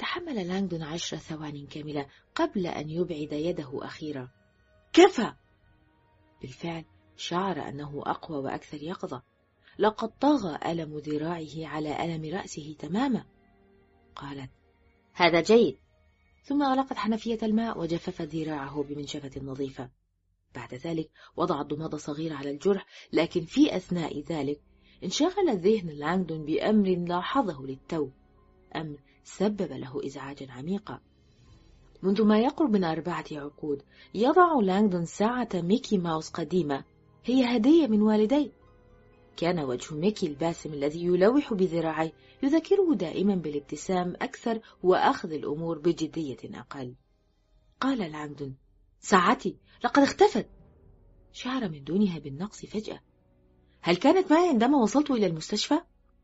تحمل لانغدون 10 ثوان كاملة قبل أن يبعد يده أخيرا. كفى! بالفعل شعر أنه أقوى وأكثر يقظة. لقد طغى ألم ذراعه على ألم رأسه تماما. قالت: هذا جيد. ثم أغلقت حنفية الماء وجففت ذراعه بمنشفة نظيفة. بعد ذلك وضعت ضمادة صغيرة على الجرح، لكن في أثناء ذلك انشغل ذهن لانغدون بأمر لاحظه للتو، أمر سبب له إزعاجا عميقا. منذ ما يقرب من 4 عقود يضع لانغدون ساعة ميكي ماوس قديمة، هي هدية من والديه. كان وجه ميكي الباسم الذي يلوح بذراعيه يذكره دائما بالابتسام أكثر وأخذ الأمور بجدية أقل. قال لانغدون: ساعتي لقد اختفت. شعر من دونها بالنقص فجأة. هل كانت معي عندما وصلت إلى المستشفى؟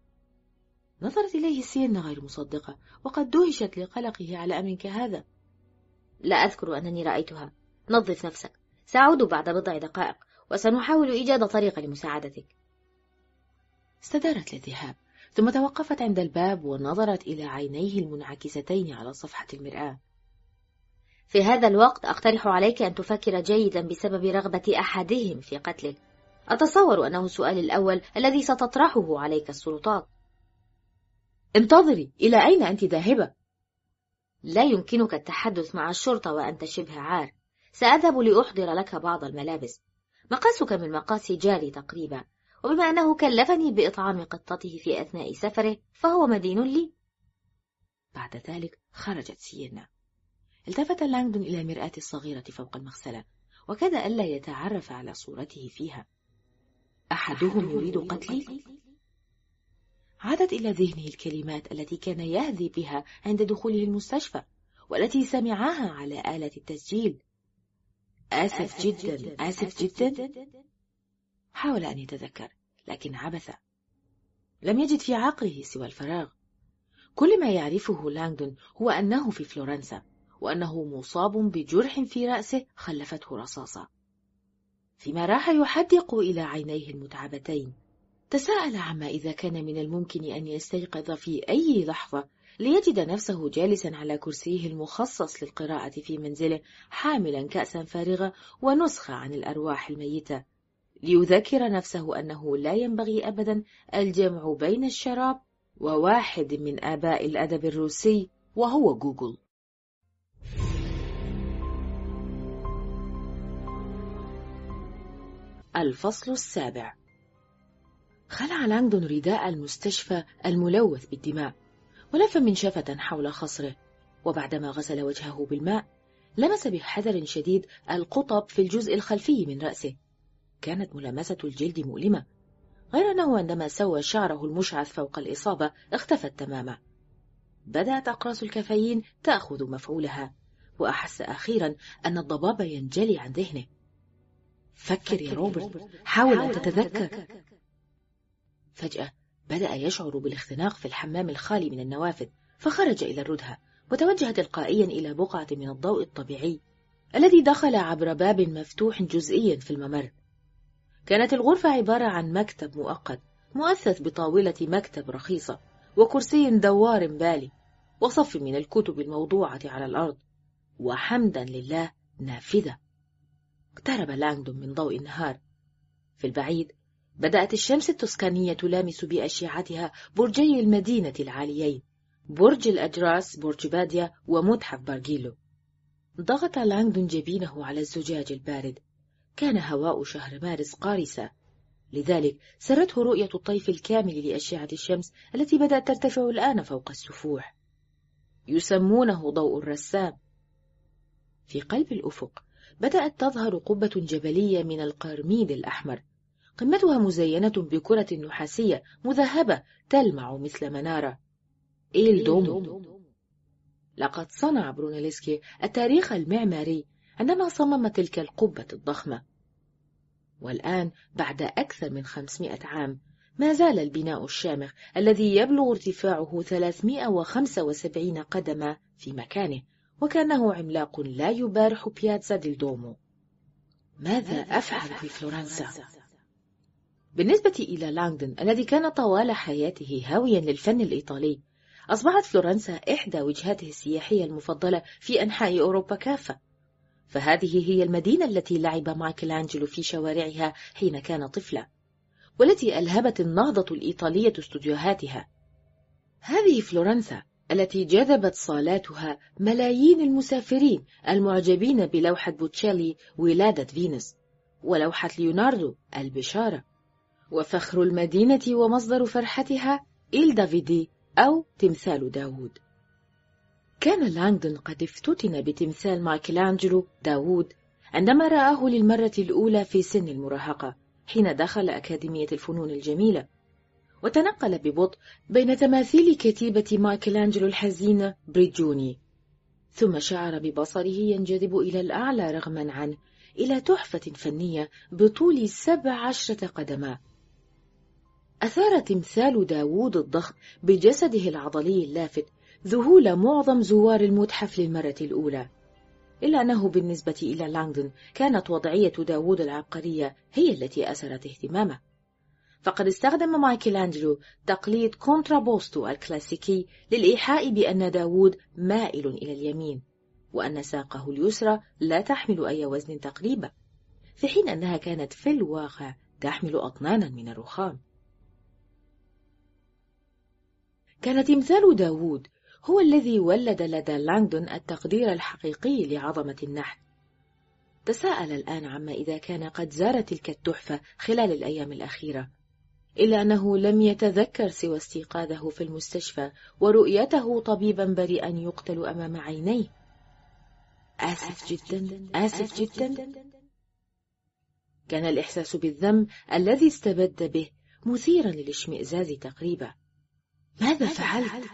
نظرت إليه سينا غير مصدقة، وقد دهشت لقلقه على أمر كهذا. لا أذكر أنني رأيتها. نظف نفسك، سأعود بعد بضع دقائق وسنحاول إيجاد طريقة لمساعدتك. استدارت للذهاب، ثم توقفت عند الباب ونظرت إلى عينيه المنعكستين على صفحة المرآة. في هذا الوقت أقترح عليك أن تفكر جيدا بسبب رغبة أحدهم في قتلك. أتصور أنه السؤال الأول الذي ستطرحه عليك السلطات. انتظري، إلى أين أنت ذاهبة؟ لا يمكنك التحدث مع الشرطة وأنت شبه عار. سأذهب لأحضر لك بعض الملابس. مقاسك من مقاس جاري تقريبا، وبما أنه كلفني بإطعام قطته في أثناء سفره فهو مدين لي. بعد ذلك خرجت سينا. التفت لانغدون إلى المرآة الصغيرة فوق المغسلة، وكاد ألا يتعرف على صورته فيها. أحدهم يريد قتلي؟ عادت إلى ذهنه الكلمات التي كان يهذي بها عند دخوله المستشفى، والتي سمعها على آلة التسجيل. آسف جدا، آسف جدا. حاول أن يتذكر، لكن عبث. لم يجد في عقله سوى الفراغ. كل ما يعرفه لانغدون هو أنه في فلورنسا، وأنه مصاب بجرح في رأسه خلفته رصاصة. فيما راح يحدق إلى عينيه المتعبتين، تساءل عما إذا كان من الممكن أن يستيقظ في أي لحظة ليجد نفسه جالسا على كرسيه المخصص للقراءة في منزله، حاملا كأسا فارغة ونسخة عن الأرواح الميتة، ليذكر نفسه أنه لا ينبغي أبدا الجمع بين الشراب وواحد من آباء الأدب الروسي وهو جوجل. الفصل السابع. خلع لانغدون رداء المستشفى الملوث بالدماء، ولف منشفة حول خصره، وبعدما غسل وجهه بالماء لمس بحذر شديد القطب في الجزء الخلفي من رأسه. كانت ملامسة الجلد مؤلمة، غير أنه عندما سوى شعره المشعث فوق الإصابة اختفت تماما. بدأت أقراص الكافيين تأخذ مفعولها، وأحس أخيرا أن الضباب ينجلي عن ذهنه. فكر يا روبرت، حاول أن تتذكر. فجأة بدأ يشعر بالاختناق في الحمام الخالي من النوافذ، فخرج إلى الردهة وتوجه تلقائيا إلى بقعة من الضوء الطبيعي الذي دخل عبر باب مفتوح جزئيا في الممر. كانت الغرفة عبارة عن مكتب مؤقت مؤثث بطاولة مكتب رخيصة وكرسي دوار بالي وصف من الكتب الموضوعة على الأرض، وحمدا لله نافذة. اقترب لانغدون من ضوء النهار. في البعيد بدأت الشمس التسكانية تلامس بأشعتها برجي المدينة العاليين، برج الأجراس، برج باديا، ومتحف بارجيلو. ضغط لانغدون جبينه على الزجاج البارد. كان هواء شهر مارس قارسا، لذلك سرته رؤية الطيف الكامل لأشعة الشمس التي بدأت ترتفع الآن فوق السفوح. يسمونه ضوء الرسام. في قلب الأفق بدأت تظهر قبة جبلية من القرميد الأحمر، قمتها مزينة بكرة نحاسية مذهبة تلمع مثل منارة. إيل دومو. لقد صنع برونيلسكي التاريخ المعماري عندما صمم تلك القبة الضخمة. والآن بعد أكثر من 500 عام ما زال البناء الشامخ الذي يبلغ ارتفاعه 375 قدما في مكانه، وكأنه عملاق لا يبارح بيازا ديل دومو. ماذا أفعل في فلورنسا؟ بالنسبة إلى لانغدون الذي كان طوال حياته هاويا للفن الإيطالي، أصبحت فلورنسا إحدى وجهاته السياحية المفضلة في أنحاء أوروبا كافة، فهذه هي المدينة التي لعب مايكل أنجلو في شوارعها حين كان طفلا، والتي ألهبت النهضة الإيطالية استوديوهاتها. هذه فلورنسا التي جذبت صالاتها ملايين المسافرين المعجبين بلوحة بوتشيلي ولادة فينوس، ولوحة ليوناردو البشارة، وفخر المدينة ومصدر فرحتها إل دافيدي أو تمثال داوود. كان لانغدون قد افتتن بتمثال مايكل أنجلو داوود عندما رآه للمرة الأولى في سن المراهقة حين دخل أكاديمية الفنون الجميلة، وتنقل ببطء بين تماثيل كتيبة مايكل أنجلو الحزينة بريجوني، ثم شعر ببصره ينجذب إلى الأعلى رغما عنه إلى تحفة فنية بطول 17 قدما. أثار تمثال داوود الضخم بجسده العضلي اللافت ذهول معظم زوار المتحف للمرة الأولى، إلا أنه بالنسبة إلى لانغدون كانت وضعية داوود العبقرية هي التي أثرت اهتمامه، فقد استخدم مايكل أنجلو تقليد كونترابوستو الكلاسيكي للإيحاء بأن داوود مائل إلى اليمين، وأن ساقه اليسرى لا تحمل أي وزن تقريبا، في حين أنها كانت في الواقع تحمل أطنانا من الرخام. كان تمثال داوود هو الذي ولد لدى لانغدون التقدير الحقيقي لعظمة النحت. تساءل الآن عما إذا كان قد زار تلك التحفة خلال الأيام الأخيرة، إلا أنه لم يتذكر سوى استيقاظه في المستشفى ورؤيته طبيبا بريئا يقتل أمام عينيه. آسف جدا، آسف جدا. كان الإحساس بالذنب الذي استبد به مثيرا للاشمئزاز تقريبا. ماذا فعلت؟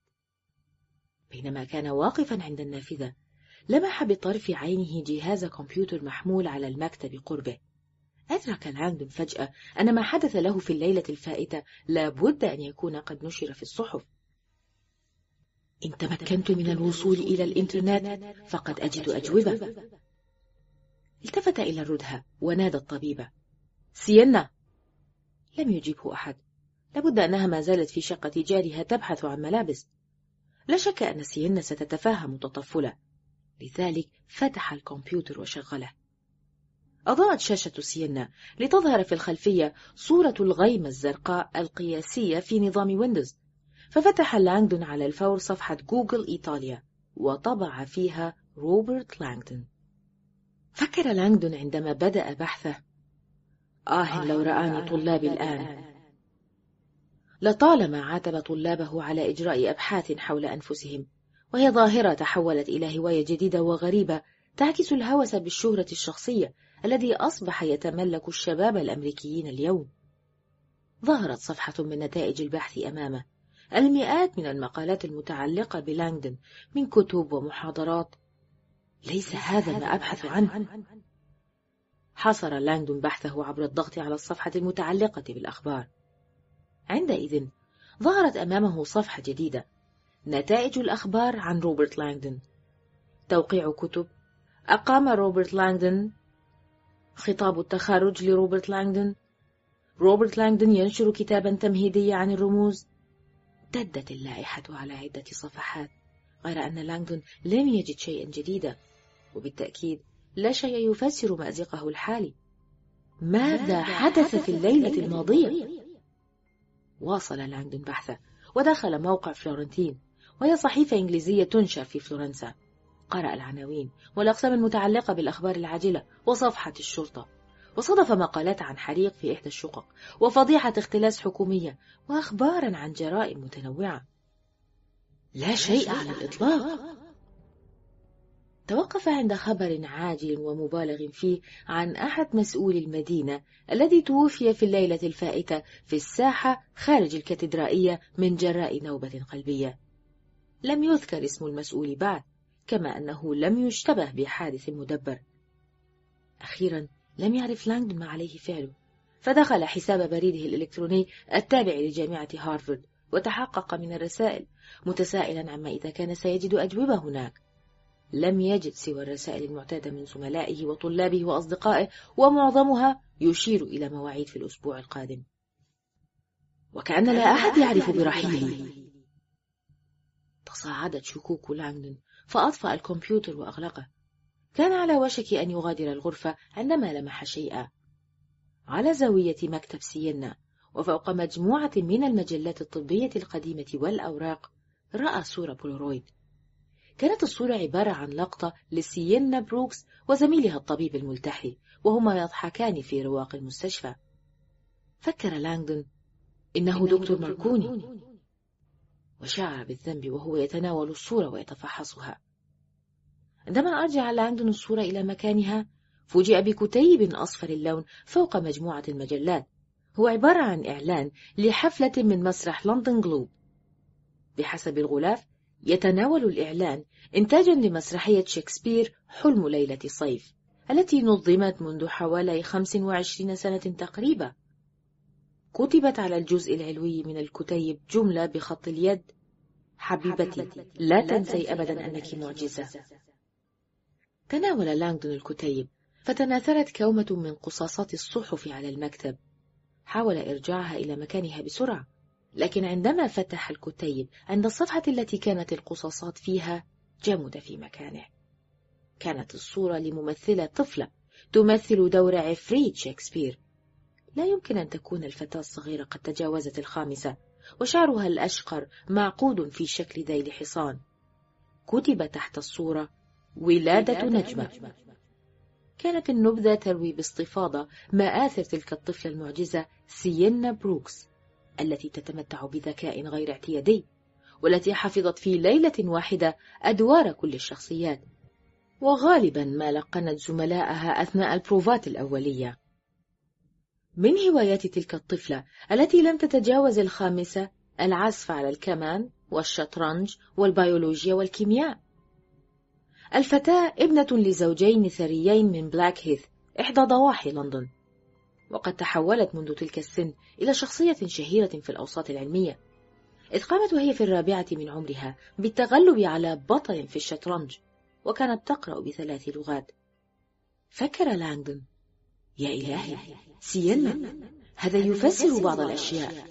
بينما كان واقفا عند النافذة لمح بطرف عينه جهاز كمبيوتر محمول على المكتب قربه. أدرك لانغدون فجأة أن ما حدث له في الليلة الفائتة لابد أن يكون قد نشر في الصحف. إن تمكنت من الوصول إلى الإنترنت فقد أجد أجوبة. التفت إلى الردهة ونادى الطبيبة: سينا. لم يجيبه أحد، لابد أنها ما زالت في شقة جارها تبحث عن ملابس. لا شك أن سينا ستتفهم تطفله، لذلك فتح الكمبيوتر وشغله. أضاءت شاشة سينا لتظهر في الخلفية صورة الغيمة الزرقاء القياسية في نظام ويندوز، ففتح لانغدون على الفور صفحة جوجل إيطاليا وطبع فيها روبرت لانغدون. فكر لانغدون عندما بدأ بحثه: لو رآني طلابي الآن. لطالما عاتب طلابه على إجراء أبحاث حول أنفسهم، وهي ظاهرة تحولت إلى هواية جديدة وغريبة تعكس الهوس بالشهرة الشخصية الذي أصبح يتملك الشباب الأمريكيين اليوم. ظهرت صفحة من نتائج البحث أمامه، المئات من المقالات المتعلقة بلانغدون من كتب ومحاضرات. ليس هذا ما أبحث عنه. حصر لانغدون بحثه عبر الضغط على الصفحة المتعلقة بالأخبار. عندئذ ظهرت أمامه صفحة جديدة: نتائج الأخبار عن روبرت لانغدون، توقيع كتب، أقام روبرت لانغدون، خطاب التخرج لروبرت لانغدون، روبرت لانغدون ينشر كتابا تمهيديا عن الرموز. امتدت اللائحة على عدة صفحات، غير أن لانغدون لم يجد شيئا جديدا، وبالتأكيد لا شيء يفسر مأزقه الحالي. ماذا حدث في الليلة الماضية؟ واصل لانغدون بحثه ودخل موقع فلورنتين، وهي صحيفة إنجليزية تنشر في فلورنسا. قرأ العناوين والأقسام المتعلقة بالأخبار العاجلة وصفحة الشرطة، وصادف مقالات عن حريق في إحدى الشقق وفضيحة اختلاس حكومية وأخبارا عن جرائم متنوعة. لا شيء على الإطلاق. توقف عند خبر عاجل ومبالغ فيه عن أحد مسؤولي المدينة الذي توفي في الليلة الفائتة في الساحة خارج الكاتدرائية من جراء نوبة قلبية. لم يذكر اسم المسؤول بعد، كما أنه لم يشتبه بحادث مدبر. أخيرا لم يعرف لانغدون ما عليه فعله، فدخل حساب بريده الإلكتروني التابع لجامعة هارفارد وتحقق من الرسائل، متسائلا عما إذا كان سيجد أجوبة هناك. لم يجد سوى الرسائل المعتادة من زملائه وطلابه وأصدقائه، ومعظمها يشير إلى مواعيد في الأسبوع القادم. وكأن لا أحد يعرف برحيله. تصاعدت شكوك لانغدون، فأطفأ الكمبيوتر وأغلقه. كان على وشك أن يغادر الغرفة عندما لمح شيئا. على زاوية مكتب سيينا وفوق مجموعة من المجلات الطبية القديمة والأوراق رأى صورة بولارويد. كانت الصورة عبارة عن لقطة لسيينا بروكس وزميلها الطبيب الملتحي وهما يضحكان في رواق المستشفى. فكر لانغدون إنه دكتور ماركوني، وشعر بالذنب وهو يتناول الصورة ويتفحصها. عندما أرجع لانغدون الصورة إلى مكانها فوجئ بكتيب أصفر اللون فوق مجموعة المجلات. هو عبارة عن إعلان لحفلة من مسرح لندن جلوب. بحسب الغلاف يتناول الإعلان إنتاجا لمسرحية شكسبير حلم ليلة صيف التي نظمت منذ حوالي 25 سنة تقريبا. كتبت على الجزء العلوي من الكتيب جملة بخط اليد: حبيبتي لا تنسي أبدا أنك معجزة. تناول لانغدون الكتيب فتناثرت كومة من قصاصات الصحف على المكتب. حاول إرجاعها إلى مكانها بسرعة، لكن عندما فتح الكتيب عند الصفحة التي كانت القصاصات فيها جمد في مكانه. كانت الصورة لممثلة طفلة تمثل دور عفريت شكسبير. لا يمكن أن تكون الفتاة الصغيرة قد تجاوزت 5 وشعرها الأشقر معقود في شكل ذيل حصان. كتب تحت الصورة: ولادة نجمة. كانت النبذة تروي باستفاضة مآثر تلك الطفلة المعجزة سيينا بروكس التي تتمتع بذكاء غير اعتيادي، والتي حفظت في ليلة واحدة أدوار كل الشخصيات، وغالبا ما لقنت زملائها أثناء البروفات الأولية. من هوايات تلك الطفلة التي لم تتجاوز 5 العزف على الكمان والشطرنج والبيولوجيا والكيمياء. الفتاة ابنة لزوجين ثريين من بلاك هيث إحدى ضواحي لندن، وقد تحولت منذ تلك السن إلى شخصية شهيرة في الأوساط العلمية، إذ قامت وهي في 4 من عمرها بالتغلب على بطل في الشطرنج، وكانت تقرأ ب3 لغات. فكر لانغدون: يا إلهي، سيينا، هذا يفسر بعض الأشياء.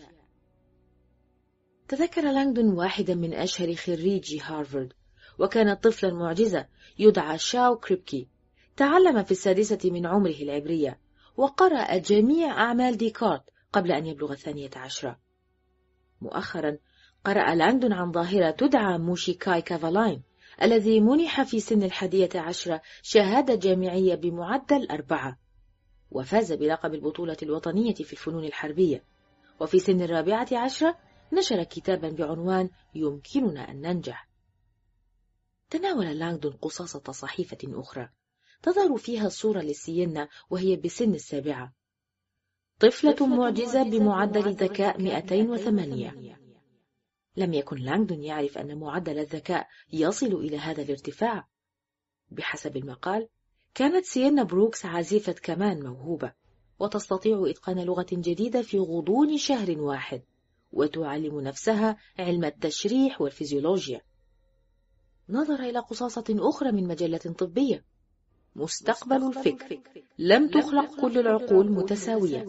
تذكر لانغدون واحدا من أشهر خريجي هارفارد، وكان طفلا معجزة يدعى شاو كريبكي. تعلم في 6 من عمره العبرية، وقرأ جميع أعمال ديكارت قبل أن يبلغ 12. مؤخرا قرأ لانغدون عن ظاهرة تدعى موشيكاي كافالاين، الذي منح في سن 11 شهادة جامعية بمعدل 4، وفاز بلقب البطولة الوطنية في الفنون الحربية. وفي سن 14 نشر كتابا بعنوان يمكننا أن ننجح. تناول لانغدون قصاصة صحيفة أخرى تظهر فيها صورة لسيينا وهي بسن 7، طفلة معجزة بمعدل ذكاء 208. لم يكن لانغدون يعرف أن معدل الذكاء يصل إلى هذا الارتفاع. بحسب المقال كانت سيينا بروكس عازفة كمان موهوبة، وتستطيع إتقان لغة جديدة في غضون شهر واحد، وتعلم نفسها علم التشريح والفيزيولوجيا. نظر إلى قصاصة أخرى من مجلة طبية: مستقبل الفكر، لم تخلق كل العقول متساوية.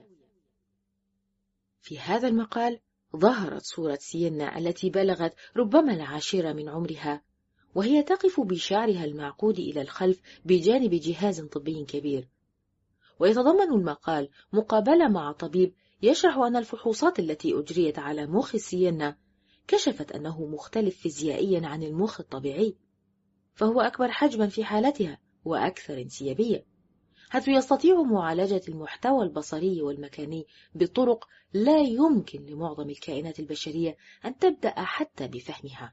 في هذا المقال ظهرت صورة سيينا التي بلغت ربما 10 من عمرها، وهي تقف بشعرها المعقود إلى الخلف بجانب جهاز طبي كبير. ويتضمن المقال مقابلة مع طبيب يشرح أن الفحوصات التي أجريت على مخ سيينا كشفت أنه مختلف فيزيائيا عن المخ الطبيعي، فهو أكبر حجما في حالتها وأكثر انسيابية، حيث يستطيع معالجة المحتوى البصري والمكاني بطرق لا يمكن لمعظم الكائنات البشرية أن تبدأ حتى بفهمها.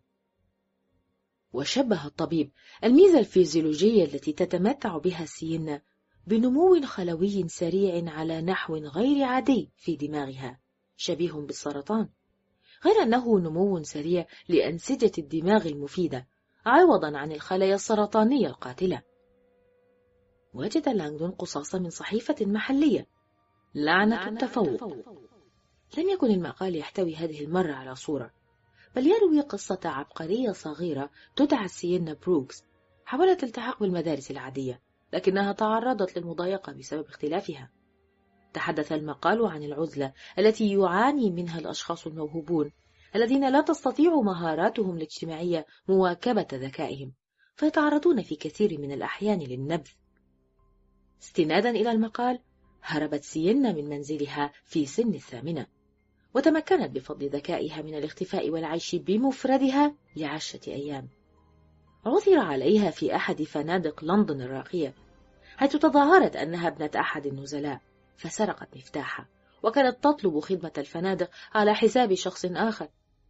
وشبه الطبيب الميزة الفيزيولوجية التي تتمتع بها سيينا بنمو خلوي سريع على نحو غير عادي في دماغها، شبيه بالسرطان، غير أنه نمو سريع لأنسجة الدماغ المفيدة عوضا عن الخلايا السرطانية القاتلة. وجد لانغدون قصاصة من صحيفة محلية: لعنة التفوق. لم يكن المقال يحتوي هذه المرة على صورة، بل يروي قصة عبقرية صغيرة تدعى سيينا بروكس، حاولت الالتحاق بالمدارس العادية لكنها تعرضت للمضايقة بسبب اختلافها. تحدث المقال عن العزلة التي يعاني منها الأشخاص الموهوبون الذين لا تستطيع مهاراتهم الاجتماعية مواكبة ذكائهم، فيتعرضون في كثير من الأحيان للنبذ. استنادا إلى المقال، هربت سيينا من منزلها في سن 8، وتمكنت بفضل ذكائها من الاختفاء والعيش بمفردها ل10 أيام. عثر عليها في أحد فنادق لندن الراقية، حيث تظاهرت أنها ابنة أحد النزلاء، فسرقت مفتاحها، وكانت تطلب خدمة الفنادق على حساب شخص آخر.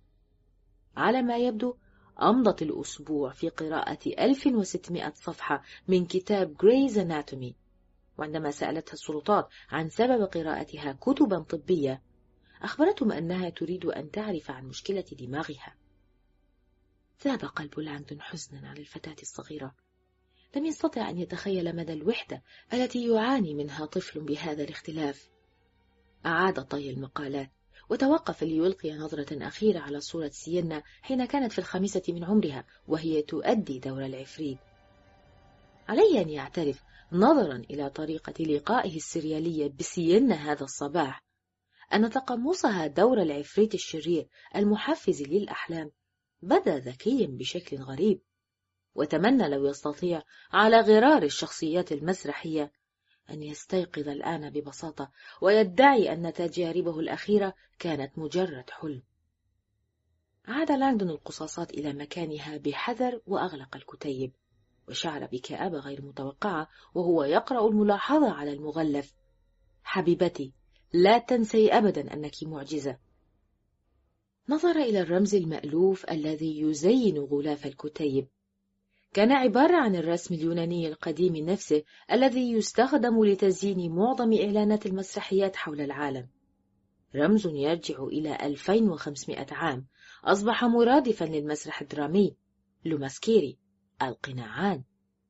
على ما يبدو أمضت الأسبوع في قراءة 1600 صفحة من كتاب Grey's Anatomy، وعندما سألتها السلطات عن سبب قراءتها كتبا طبية، أخبرتهم أنها تريد أن تعرف عن مشكلة دماغها. ذاب قلب لانغدون حزنا على الفتاة الصغيرة. لم يستطع أن يتخيل مدى الوحدة التي يعاني منها طفل بهذا الاختلاف. أعاد طي المقالات، وتوقف ليلقي نظرة أخيرة على صورة سيينا حين كانت في 5 من عمرها وهي تؤدي دور العفريت. عليه أن يعترف، نظرا إلى طريقة لقائه السريالية بسيينا هذا الصباح، أن تقمصها دور العفريت الشرير المحفز للأحلام بدا ذكيا بشكل غريب، وتمنى لو يستطيع على غرار الشخصيات المسرحية أن يستيقظ الآن ببساطة ويدعي أن تجاربه الأخيرة كانت مجرد حلم. عاد لانغدون القصاصات إلى مكانها بحذر وأغلق الكتيب، وشعر بكآبة غير متوقعة وهو يقرأ الملاحظة على المغلف: حبيبتي، لا تنسي أبدا أنك معجزة. نظر إلى الرمز المألوف الذي يزين غلاف الكتيب. كان عبارة عن الرسم اليوناني القديم نفسه الذي يستخدم لتزيين معظم إعلانات المسرحيات حول العالم. رمز يرجع إلى 2500 عام، أصبح مرادفا للمسرح الدرامي لوماسكيري، القناعان.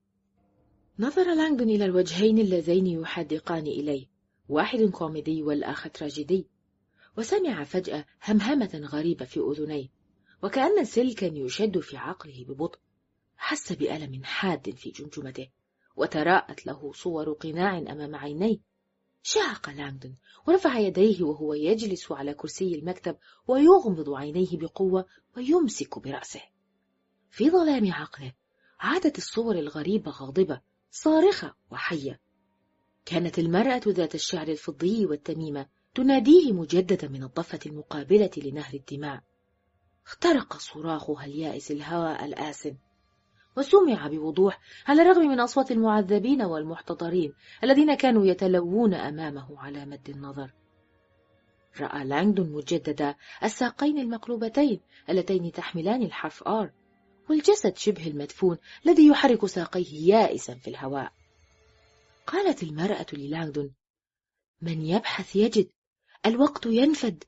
نظر لانغدون إلى الوجهين اللذين يحدقان إليه، واحد كوميدي والآخر تراجيدي، وسمع فجأة همهمة غريبة في أذنيه، وكأن سلكا يشد في عقله ببطء. حس بألم حاد في جمجمته، وتراءت له صور قناع أمام عينيه. شاق لانغدون ورفع يديه وهو يجلس على كرسي المكتب، ويغمض عينيه بقوة ويمسك برأسه. في ظلام عقله عادت الصور الغريبة غاضبة، صارخة وحية. كانت المرأة ذات الشعر الفضي والتميمة تناديه مجددا من الضفة المقابلة لنهر الدماء. اخترق صراخها اليائس الهواء الآسن، وسمع بوضوح على الرغم من أصوات المعذبين والمحتضرين الذين كانوا يتلوون أمامه على مد النظر. رأى لانغدون مجددا الساقين المقلوبتين اللتين تحملان الحرف R، والجسد شبه المدفون الذي يحرك ساقيه يائسا في الهواء. قالت المرأة للانغدون: من يبحث يجد، الوقت ينفد.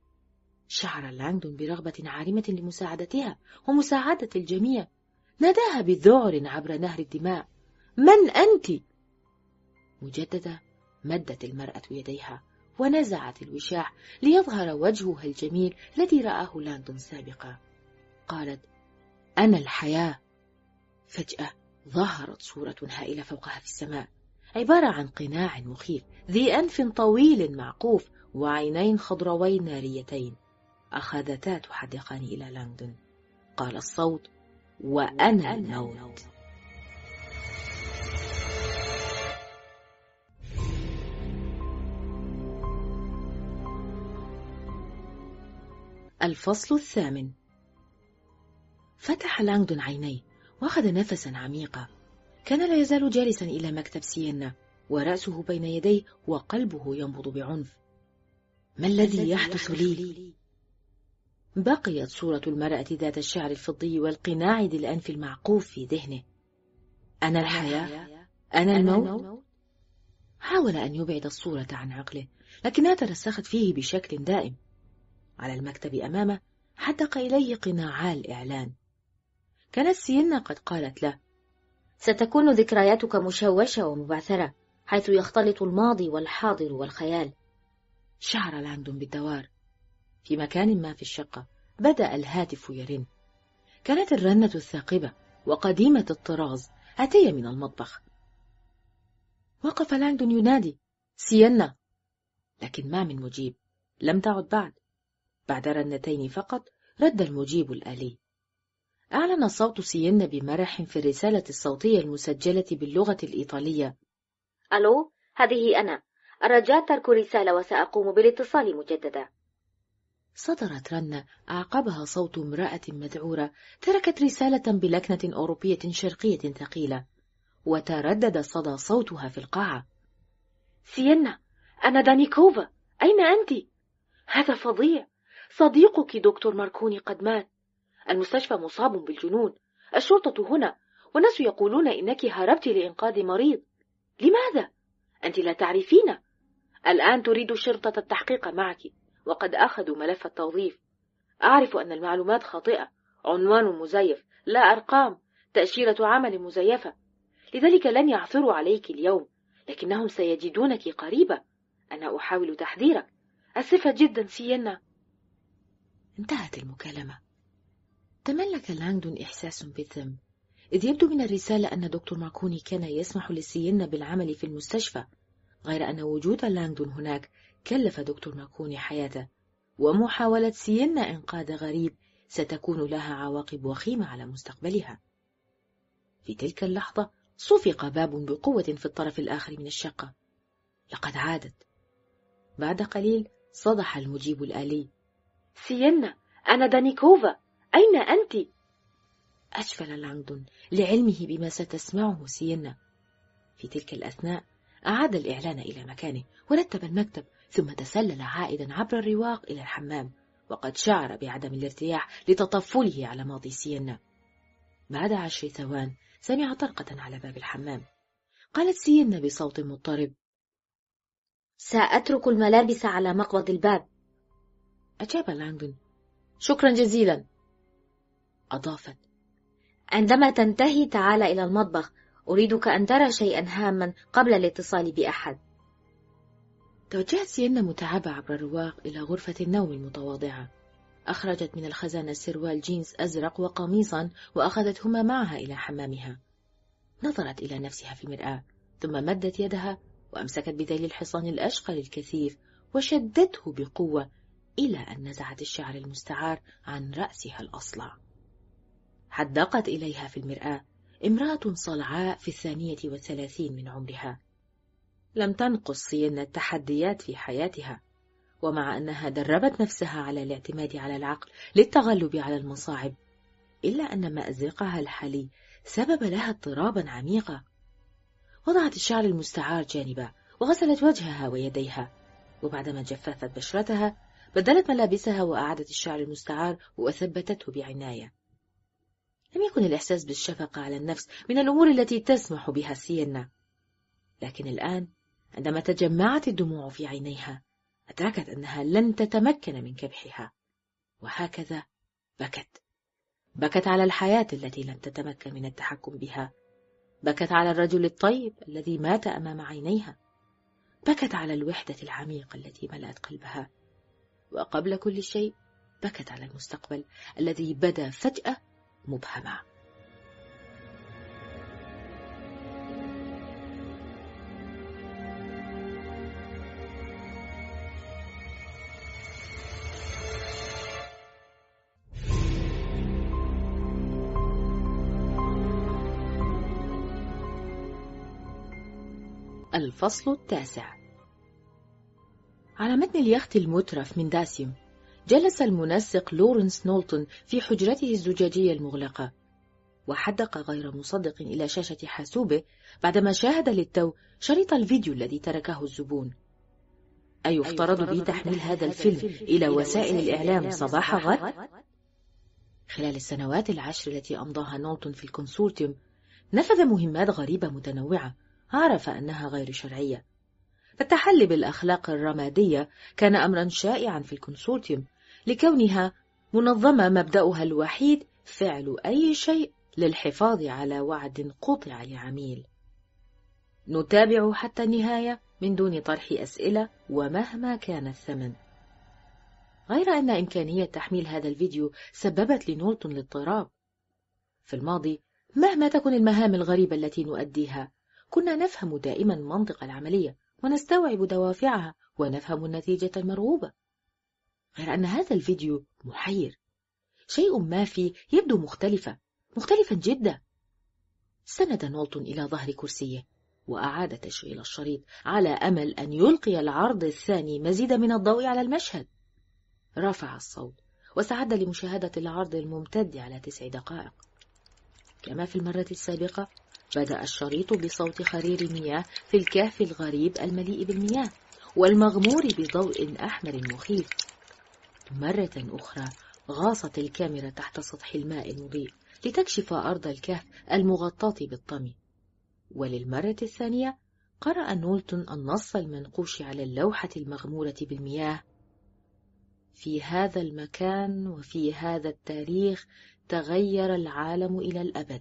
شعر لانغدون برغبة عارمة لمساعدتها ومساعدة الجميع. ناداها بذعر عبر نهر الدماء: من أنت؟ مجددا مدت المرأة يديها ونزعت الوشاح ليظهر وجهها الجميل الذي رآه لانغدون سابقا. قالت: أنا الحياة. فجأة ظهرت صورة هائلة فوقها في السماء، عبارة عن قناع مخيف ذي أنف طويل معقوف وعينين خضروين ناريتين، أخذتا تحدقان إلى لانغدون. قال الصوت: وأنا الموت. الفصل 8. فتح لانغدون عينيه وأخذ نفسا عميقا. كان لا يزال جالسا إلى مكتب سيينا، ورأسه بين يديه وقلبه ينبض بعنف. ما الذي يحدث لي؟ بقيت صورة المرأة ذات الشعر الفضي والقناع ذي الأنف المعقوف في ذهنه. أنا الحياة؟ أنا الموت؟ حاول أن يبعد الصورة عن عقله، لكنها ترسخت فيه بشكل دائم. على المكتب أمامه حدق إليه قناعا الإعلان. كانت سيينا قد قالت له: ستكون ذكرياتك مشوشة ومبعثرة، حيث يختلط الماضي والحاضر والخيال. شعر لانغدون بالدوار. في مكان ما في الشقة بدأ الهاتف يرن. كانت الرنة الثاقبة وقديمة الطراز آتية من المطبخ. وقف لانغدون ينادي: سيينا، لكن ما من مجيب. لم تعد بعد. بعد رنتين فقط رد المجيب الآلي. أعلن صوت سيينا بمرح في الرسالة الصوتية المسجلة باللغة الإيطالية: ألو، هذه أنا، الرجاء ترك رسالة وسأقوم بالاتصال مجددا. صدرت رنة أعقبها صوت امرأة مذعورة تركت رسالة بلكنة أوروبية شرقية ثقيلة، وتردد صدى صوتها في القاعة: سيينا، أنا دانيكوفا، أين أنت؟ هذا فظيع، صديقك دكتور ماركوني قد مات، المستشفى مصاب بالجنون، الشرطة هنا، والناس يقولون إنك هربت لإنقاذ مريض. لماذا؟ أنت لا تعرفين. الآن تريد الشرطة التحقيق معك، وقد أخذوا ملف التوظيف. أعرف أن المعلومات خاطئة، عنوان مزيف، لا أرقام، تأشيرة عمل مزيفة، لذلك لن يعثروا عليك اليوم، لكنهم سيجدونك قريبا. أنا أحاول تحذيرك. أسفة جدا سيينا. انتهت المكالمة. تملك لانغدون إحساس بالذنب، إذ يبدو من الرسالة أن دكتور ماركوني كان يسمح لسيينا بالعمل في المستشفى، غير أن وجود لانغدون هناك كلف دكتور ماركوني حياته، ومحاولة سيينا إنقاذ غريب ستكون لها عواقب وخيمة على مستقبلها. في تلك اللحظة صفق باب بقوة في الطرف الآخر من الشقة. لقد عادت. بعد قليل صدح المجيب الآلي: سيينا، أنا دانيكوفا، أين أنت؟ أشفل لانغدون لعلمه بما ستسمعه سيينا. في تلك الأثناء أعاد الإعلان إلى مكانه ورتب المكتب، ثم تسلل عائدا عبر الرواق إلى الحمام، وقد شعر بعدم الارتياح لتطفله على ماضي سيينا. بعد 10 ثوان سمع طرقة على باب الحمام. قالت سيينا بصوت مضطرب: سأترك الملابس على مقبض الباب. أجاب لانغدون: شكرا جزيلا. أضافت: عندما تنتهي تعال إلى المطبخ، أريدك أن ترى شيئا هاما قبل الاتصال بأحد. توجهت سيينا متعبة عبر الرواق إلى غرفة النوم المتواضعة. أخرجت من الخزانة سروال جينز أزرق وقميصا وأخذتهما معها إلى حمامها. نظرت إلى نفسها في المرآة، ثم مدت يدها وأمسكت بذيل الحصان الأشقر الكثيف وشدته بقوة إلى أن نزعت الشعر المستعار عن رأسها الأصلع. حدقت إليها في المرآة امرأة صلعاء في 32 من عمرها. لم تنقص سيينا التحديات في حياتها، ومع أنها دربت نفسها على الاعتماد على العقل للتغلب على المصاعب، إلا أن مأزقها الحالي سبب لها اضطرابا عميقا. وضعت الشعر المستعار جانبا وغسلت وجهها ويديها، وبعدما جففت بشرتها بدلت ملابسها وأعادت الشعر المستعار وثبتته بعناية. لم يكن الإحساس بالشفقة على النفس من الأمور التي تسمح بها سيينا، لكن الآن عندما تجمعت الدموع في عينيها أدركت أنها لن تتمكن من كبحها، وهكذا بكت على الحياة التي لن تتمكن من التحكم بها، بكت على الرجل الطيب الذي مات أمام عينيها، بكت على الوحدة العميقة التي ملأت قلبها، وقبل كل شيء بكت على المستقبل الذي بدا فجأة مبهما. الفصل 9. على متن اليخت المترف من داسيوم جلس المنسق لورنس نولتون في حجرته الزجاجية المغلقة، وحدق غير مصدق إلى شاشة حاسوبه بعدما شاهد للتو شريط الفيديو الذي تركه الزبون. أيفترض بي تحميل هذا الفيلم إلى وسائل الإعلام صباح غد؟ خلال السنوات 10 التي أمضاها نولتون في الكونسورتيوم نفذ مهمات غريبة متنوعة عرف أنها غير شرعية. فالتحلي بالأخلاق الرمادية كان أمرا شائعا في الكونسورتيوم، لكونها منظمة مبدأها الوحيد فعل أي شيء للحفاظ على وعد قطع لعميل. نتابع حتى النهاية من دون طرح أسئلة ومهما كان الثمن. غير أن إمكانية تحميل هذا الفيديو سببت لنولتون الاضطراب. في الماضي مهما تكن المهام الغريبة التي نؤديها كنا نفهم دائما منطق العملية ونستوعب دوافعها ونفهم النتيجة المرغوبة. غير أن هذا الفيديو محير. شيء ما فيه يبدو مختلفا جدا. استند نولتون إلى ظهر كرسيه وأعاد تشغيل الشريط على أمل أن يلقي العرض الثاني مزيد من الضوء على المشهد. رفع الصوت واستعد لمشاهدة العرض الممتد على 9 دقائق. كما في المرة السابقة، بدأ الشريط بصوت خرير مياه في الكهف الغريب المليء بالمياه والمغمور بضوء أحمر مخيف. مرة أخرى غاصت الكاميرا تحت سطح الماء المضيء لتكشف أرض الكهف المغطاة بالطمي. وللمرة الثانية قرأ نولتون النص المنقوش على اللوحة المغمورة بالمياه: في هذا المكان وفي هذا التاريخ تغير العالم إلى الأبد.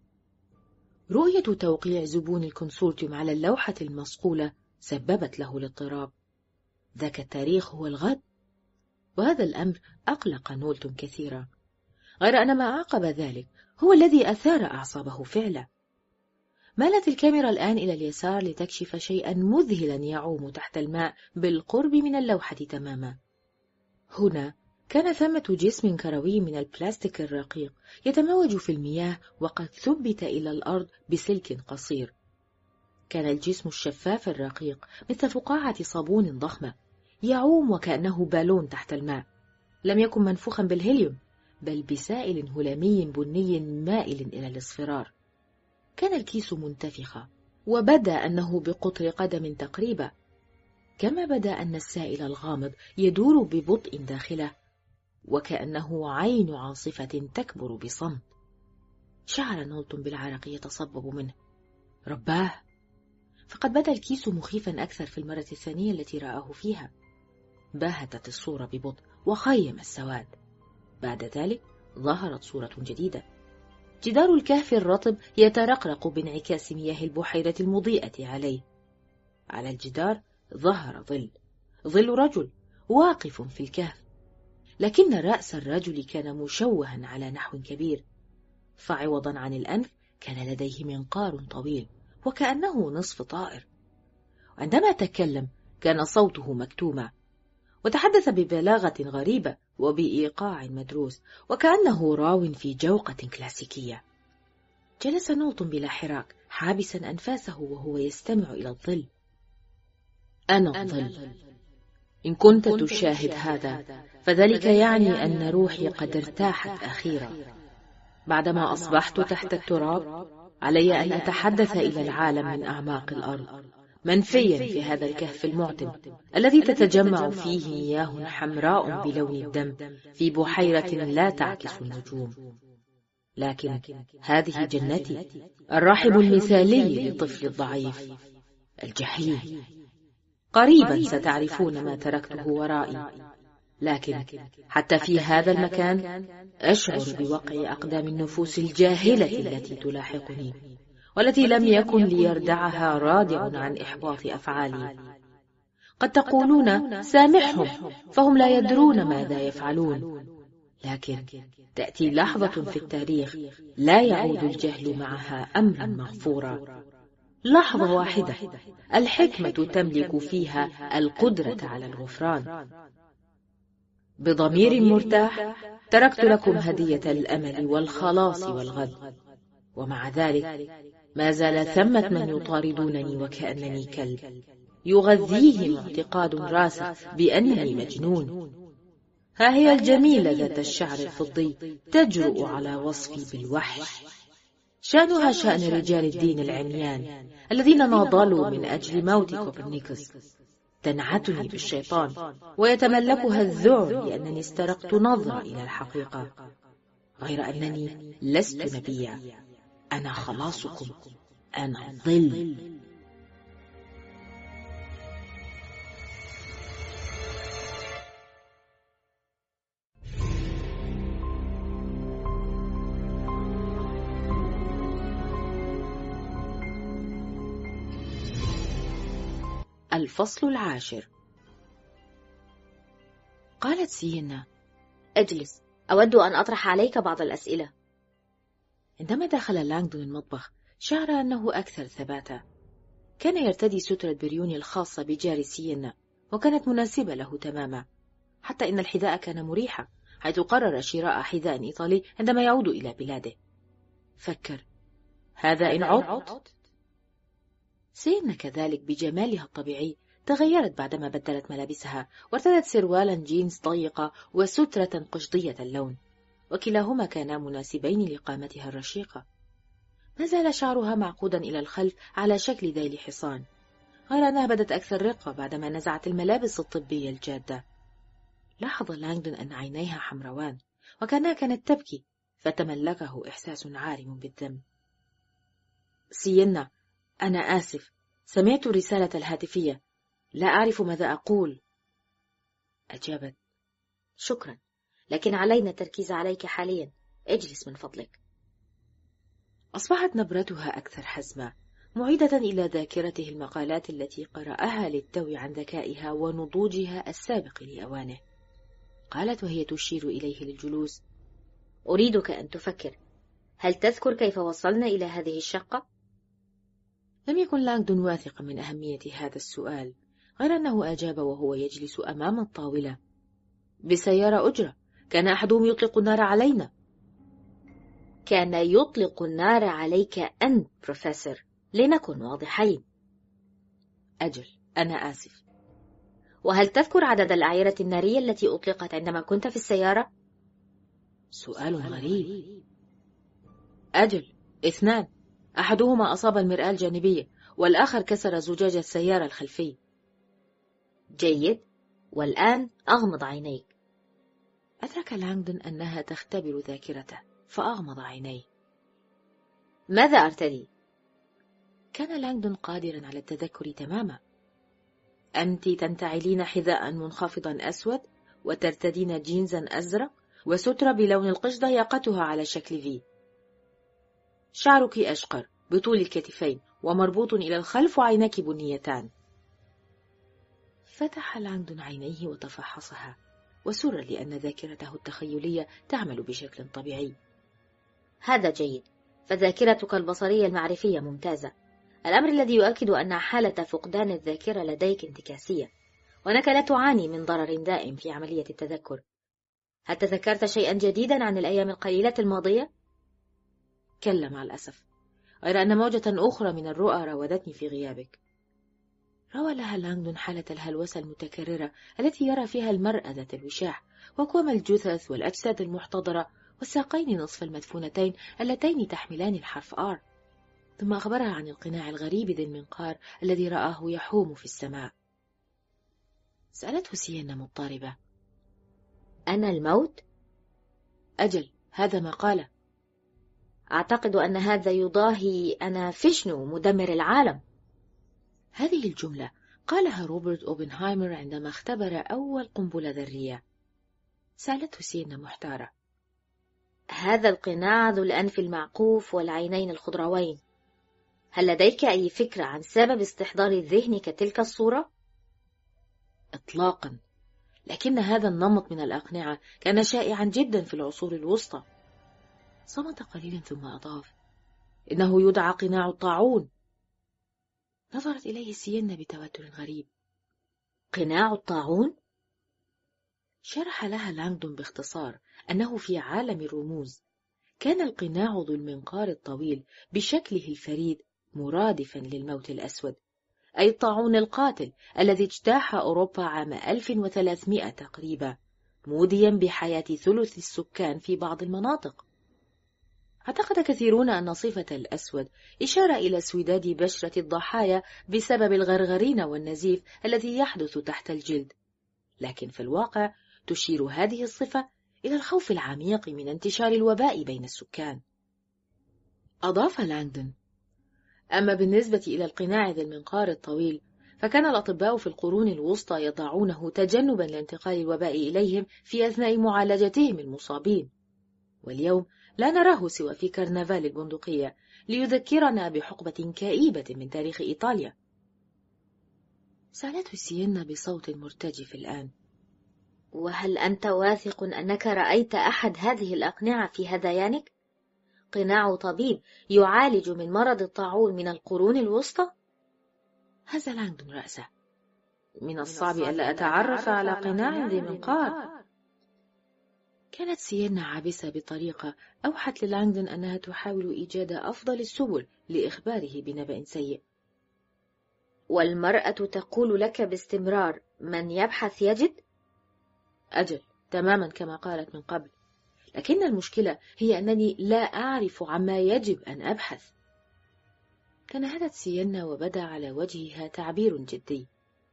رؤية توقيع زبون الكونسورتيوم على اللوحة المصقولة سببت له الاضطراب. ذاك التاريخ هو الغد، وهذا الأمر أقلق نولتون كثيرا، غير أن ما أعقب ذلك هو الذي أثار أعصابه فعلا. مالت الكاميرا الآن إلى اليسار لتكشف شيئا مذهلا يعوم تحت الماء بالقرب من اللوحة تماما. هنا كان ثمة جسم كروي من البلاستيك الرقيق يتموج في المياه وقد ثبت إلى الأرض بسلك قصير. كان الجسم الشفاف الرقيق مثل فقاعة صابون ضخمة يعوم وكأنه بالون تحت الماء. لم يكن منفوخا بالهيليوم، بل بسائل هلامي بني مائل إلى الاصفرار. كان الكيس منتفخا، وبدا أنه بقطر قدم تقريبا، كما بدا أن السائل الغامض يدور ببطء داخله، وكأنه عين عاصفة تكبر بصمت. شعر نولتون بالعرق يتصبب منه. رباه! فقد بدا الكيس مخيفا أكثر في المرة الثانية التي رآه فيها. باهتت الصورة ببطء وخيم السواد. بعد ذلك ظهرت صورة جديدة. جدار الكهف الرطب يترقرق بانعكاس مياه البحيرة المضيئة عليه. على الجدار ظهر ظل رجل واقف في الكهف، لكن رأس الرجل كان مشوها على نحو كبير، فعوضا عن الأنف كان لديه منقار طويل وكأنه نصف طائر. عندما تكلم كان صوته مكتوما، وتحدث ببلاغة غريبة وبإيقاع مدروس وكأنه راو في جوقة كلاسيكية. جلس نولتون بلا حراك حابسا أنفاسه وهو يستمع إلى الظل. أنا الظل. إن كنت تشاهد هذا فذلك يعني أن روحي قد ارتاحت أخيرا. بعدما أصبحت تحت التراب علي أن أتحدث إلى العالم من أعماق الأرض، منفيا في هذا الكهف المعتم الذي تتجمع فيه مياه حمراء بلون الدم في بحيرة لا تعكس النجوم. لكن هذه جنتي، الرحم المثالي للطفل الضعيف، الجحيم. قريبا ستعرفون ما تركته ورائي، لكن حتى في هذا المكان أشعر بوقع أقدام النفوس الجاهلة التي تلاحقني، والتي لم يكن ليردعها رادع عن إحباط أفعالي. قد تقولون سامحهم فهم لا يدرون ماذا يفعلون، لكن تأتي لحظة في التاريخ لا يعود الجهل معها أمرا مغفورا. لحظة واحدة الحكمة تملك فيها القدرة على الغفران. بضمير مرتاح تركت لكم هدية الأمل والخلاص والغد، ومع ذلك ما زال ثمة من يطاردونني وكأنني كلب، يغذيهم اعتقاد راسخ بأنني مجنون. ها هي الجميلة ذات الشعر الفضي تجرؤ على وصفي بالوحش. شأنها شأن رجال الدين العميان الذين ناضلوا من أجل موت كوبرنيكوس. تنعتني بالشيطان ويتملكها الذعر لأنني استرقت نظرة إلى الحقيقة، غير أنني لست نبيا. أنا خلاصكم، أنا الظل. الفصل 10. قالت سينا: اجلس، أود أن أطرح عليك بعض الأسئلة. عندما دخل لانغدون المطبخ شعر أنه أكثر ثباتا. كان يرتدي سترة بريوني الخاصة بجاري سينا، وكانت مناسبة له تماما. حتى إن الحذاء كان مريحا، حيث قرر شراء حذاء إيطالي عندما يعود إلى بلاده. فكر: هذا إن عدت. سينا كذلك بجمالها الطبيعي تغيرت بعدما بدلت ملابسها وارتدت سروالا جينز ضيقة وسترة قشطية اللون، وكلاهما كانا مناسبين لقامتها الرشيقة. ما زال شعرها معقودا إلى الخلف على شكل ذيل حصان، غير أنها بدت أكثر رقة بعدما نزعت الملابس الطبية الجادة. لاحظ لانغدون أن عينيها حمروان، وكانها كانت تبكي، فتملكه إحساس عارم بالذنب. سينا، أنا آسف، سمعت الرسالة الهاتفية، لا أعرف ماذا أقول. أجابت: شكرا، لكن علينا التركيز عليك حاليا، اجلس من فضلك. أصبحت نبرتها أكثر حزمة، معيدة إلى ذاكرته المقالات التي قرأها للتو عن ذكائها ونضوجها السابق لأوانه. قالت وهي تشير إليه للجلوس: أريدك أن تفكر، هل تذكر كيف وصلنا إلى هذه الشقة؟ لم يكن لانغدون واثقا من أهمية هذا السؤال، غير أنه أجاب وهو يجلس أمام الطاولة: بسيارة أجرة، كان أحدهم يطلق النار علينا. كان يطلق النار عليك أنت بروفيسور، لنكن واضحين. أجل، أنا آسف. وهل تذكر عدد الأعيرة النارية التي أطلقت عندما كنت في السيارة؟ سؤال غريب. أجل، 2، أحدهما أصاب المرآة الجانبية، والآخر كسر زجاج السيارة الخلفي. جيد، والآن أغمض عينيك. أدرك لانغدون أنها تختبر ذاكرته، فأغمض عينيه. ماذا أرتدي؟ كان لانغدون قادرا على التذكر تماما. أنت تنتعلين حذاء منخفضا أسود، وترتدين جينزا أزرق، وسترة بلون القش ضيقتها على شكل في. شعرك أشقر بطول الكتفين ومربوط إلى الخلف، وعيناك بنيتان. فتح لانغدون عينيه وتفحصها، وسر لأن ذاكرته التخيلية تعمل بشكل طبيعي. هذا جيد، فذاكرتك البصرية المعرفية ممتازة، الأمر الذي يؤكد أن حالة فقدان الذاكرة لديك انتكاسية، وأنك لا تعاني من ضرر دائم في عملية التذكر. هل تذكرت شيئا جديدا عن الأيام القليلة الماضية؟ كلا مع الأسف، غير أن موجة أخرى من الرؤى راودتني في غيابك. روى لها لانغدون حالة الهلوسة المتكررة التي يرى فيها المرأة ذات الوشاح، وكوم الجثث والأجساد المحتضرة والساقين نصف المدفونتين اللتين تحملان الحرف R. ثم أخبرها عن القناع الغريب ذي المنقار الذي رآه يحوم في السماء. سألته سينا مضطربة: أنا الموت؟ أجل، هذا ما قاله. أعتقد أن هذا يضاهي أنا فيشنو مدمر العالم. هذه الجملة قالها روبرت أوبنهايمر عندما اختبر أول قنبلة ذرية. سألته سينا محتارة: هذا القناع ذو الأنف المعقوف والعينين الخضروين، هل لديك أي فكرة عن سبب استحضار ذهنك تلك الصورة؟ إطلاقا، لكن هذا النمط من الأقنعة كان شائعا جدا في العصور الوسطى. صمت قليلا ثم أضاف: إنه يدعى قناع الطاعون. نظرت إليه سينا بتوتر غريب. قناع الطاعون؟ شرح لها لانغدون باختصار أنه في عالم الرموز كان القناع ذو المنقار الطويل بشكله الفريد مرادفا للموت الأسود، أي الطاعون القاتل الذي اجتاح أوروبا عام 1300 تقريبا، موديا بحياة ثلث السكان في بعض المناطق. اعتقد كثيرون أن صفة الأسود إشارة إلى اسوداد بشرة الضحايا بسبب الغرغرين والنزيف الذي يحدث تحت الجلد، لكن في الواقع تشير هذه الصفة إلى الخوف العميق من انتشار الوباء بين السكان. أضاف لانغدون: أما بالنسبة إلى القناع ذي المنقار الطويل، فكان الأطباء في القرون الوسطى يضعونه تجنبا لانتقال الوباء إليهم في أثناء معالجتهم المصابين، واليوم لا نراه سوى في كرنفال البندقية ليذكرنا بحقبة كئيبة من تاريخ إيطاليا. سألته سينا بصوت مرتجف الآن: وهل أنت واثق أنك رأيت أحد هذه الأقنعة في هذيانك؟ قناع طبيب يعالج من مرض الطاعون من القرون الوسطى؟ هز لانغدون رأسه. من الصعب ألا أتعرف على قناع ذي منقار. كانت سيينا عابسة بطريقة أوحت للانغدون أنها تحاول إيجاد أفضل السبل لإخباره بنبأ سيء. والمرأة تقول لك باستمرار: من يبحث يجد؟ أجل، تماما كما قالت من قبل، لكن المشكلة هي أنني لا أعرف عما يجب أن أبحث. تنهدت سيينا وبدا على وجهها تعبير جدي.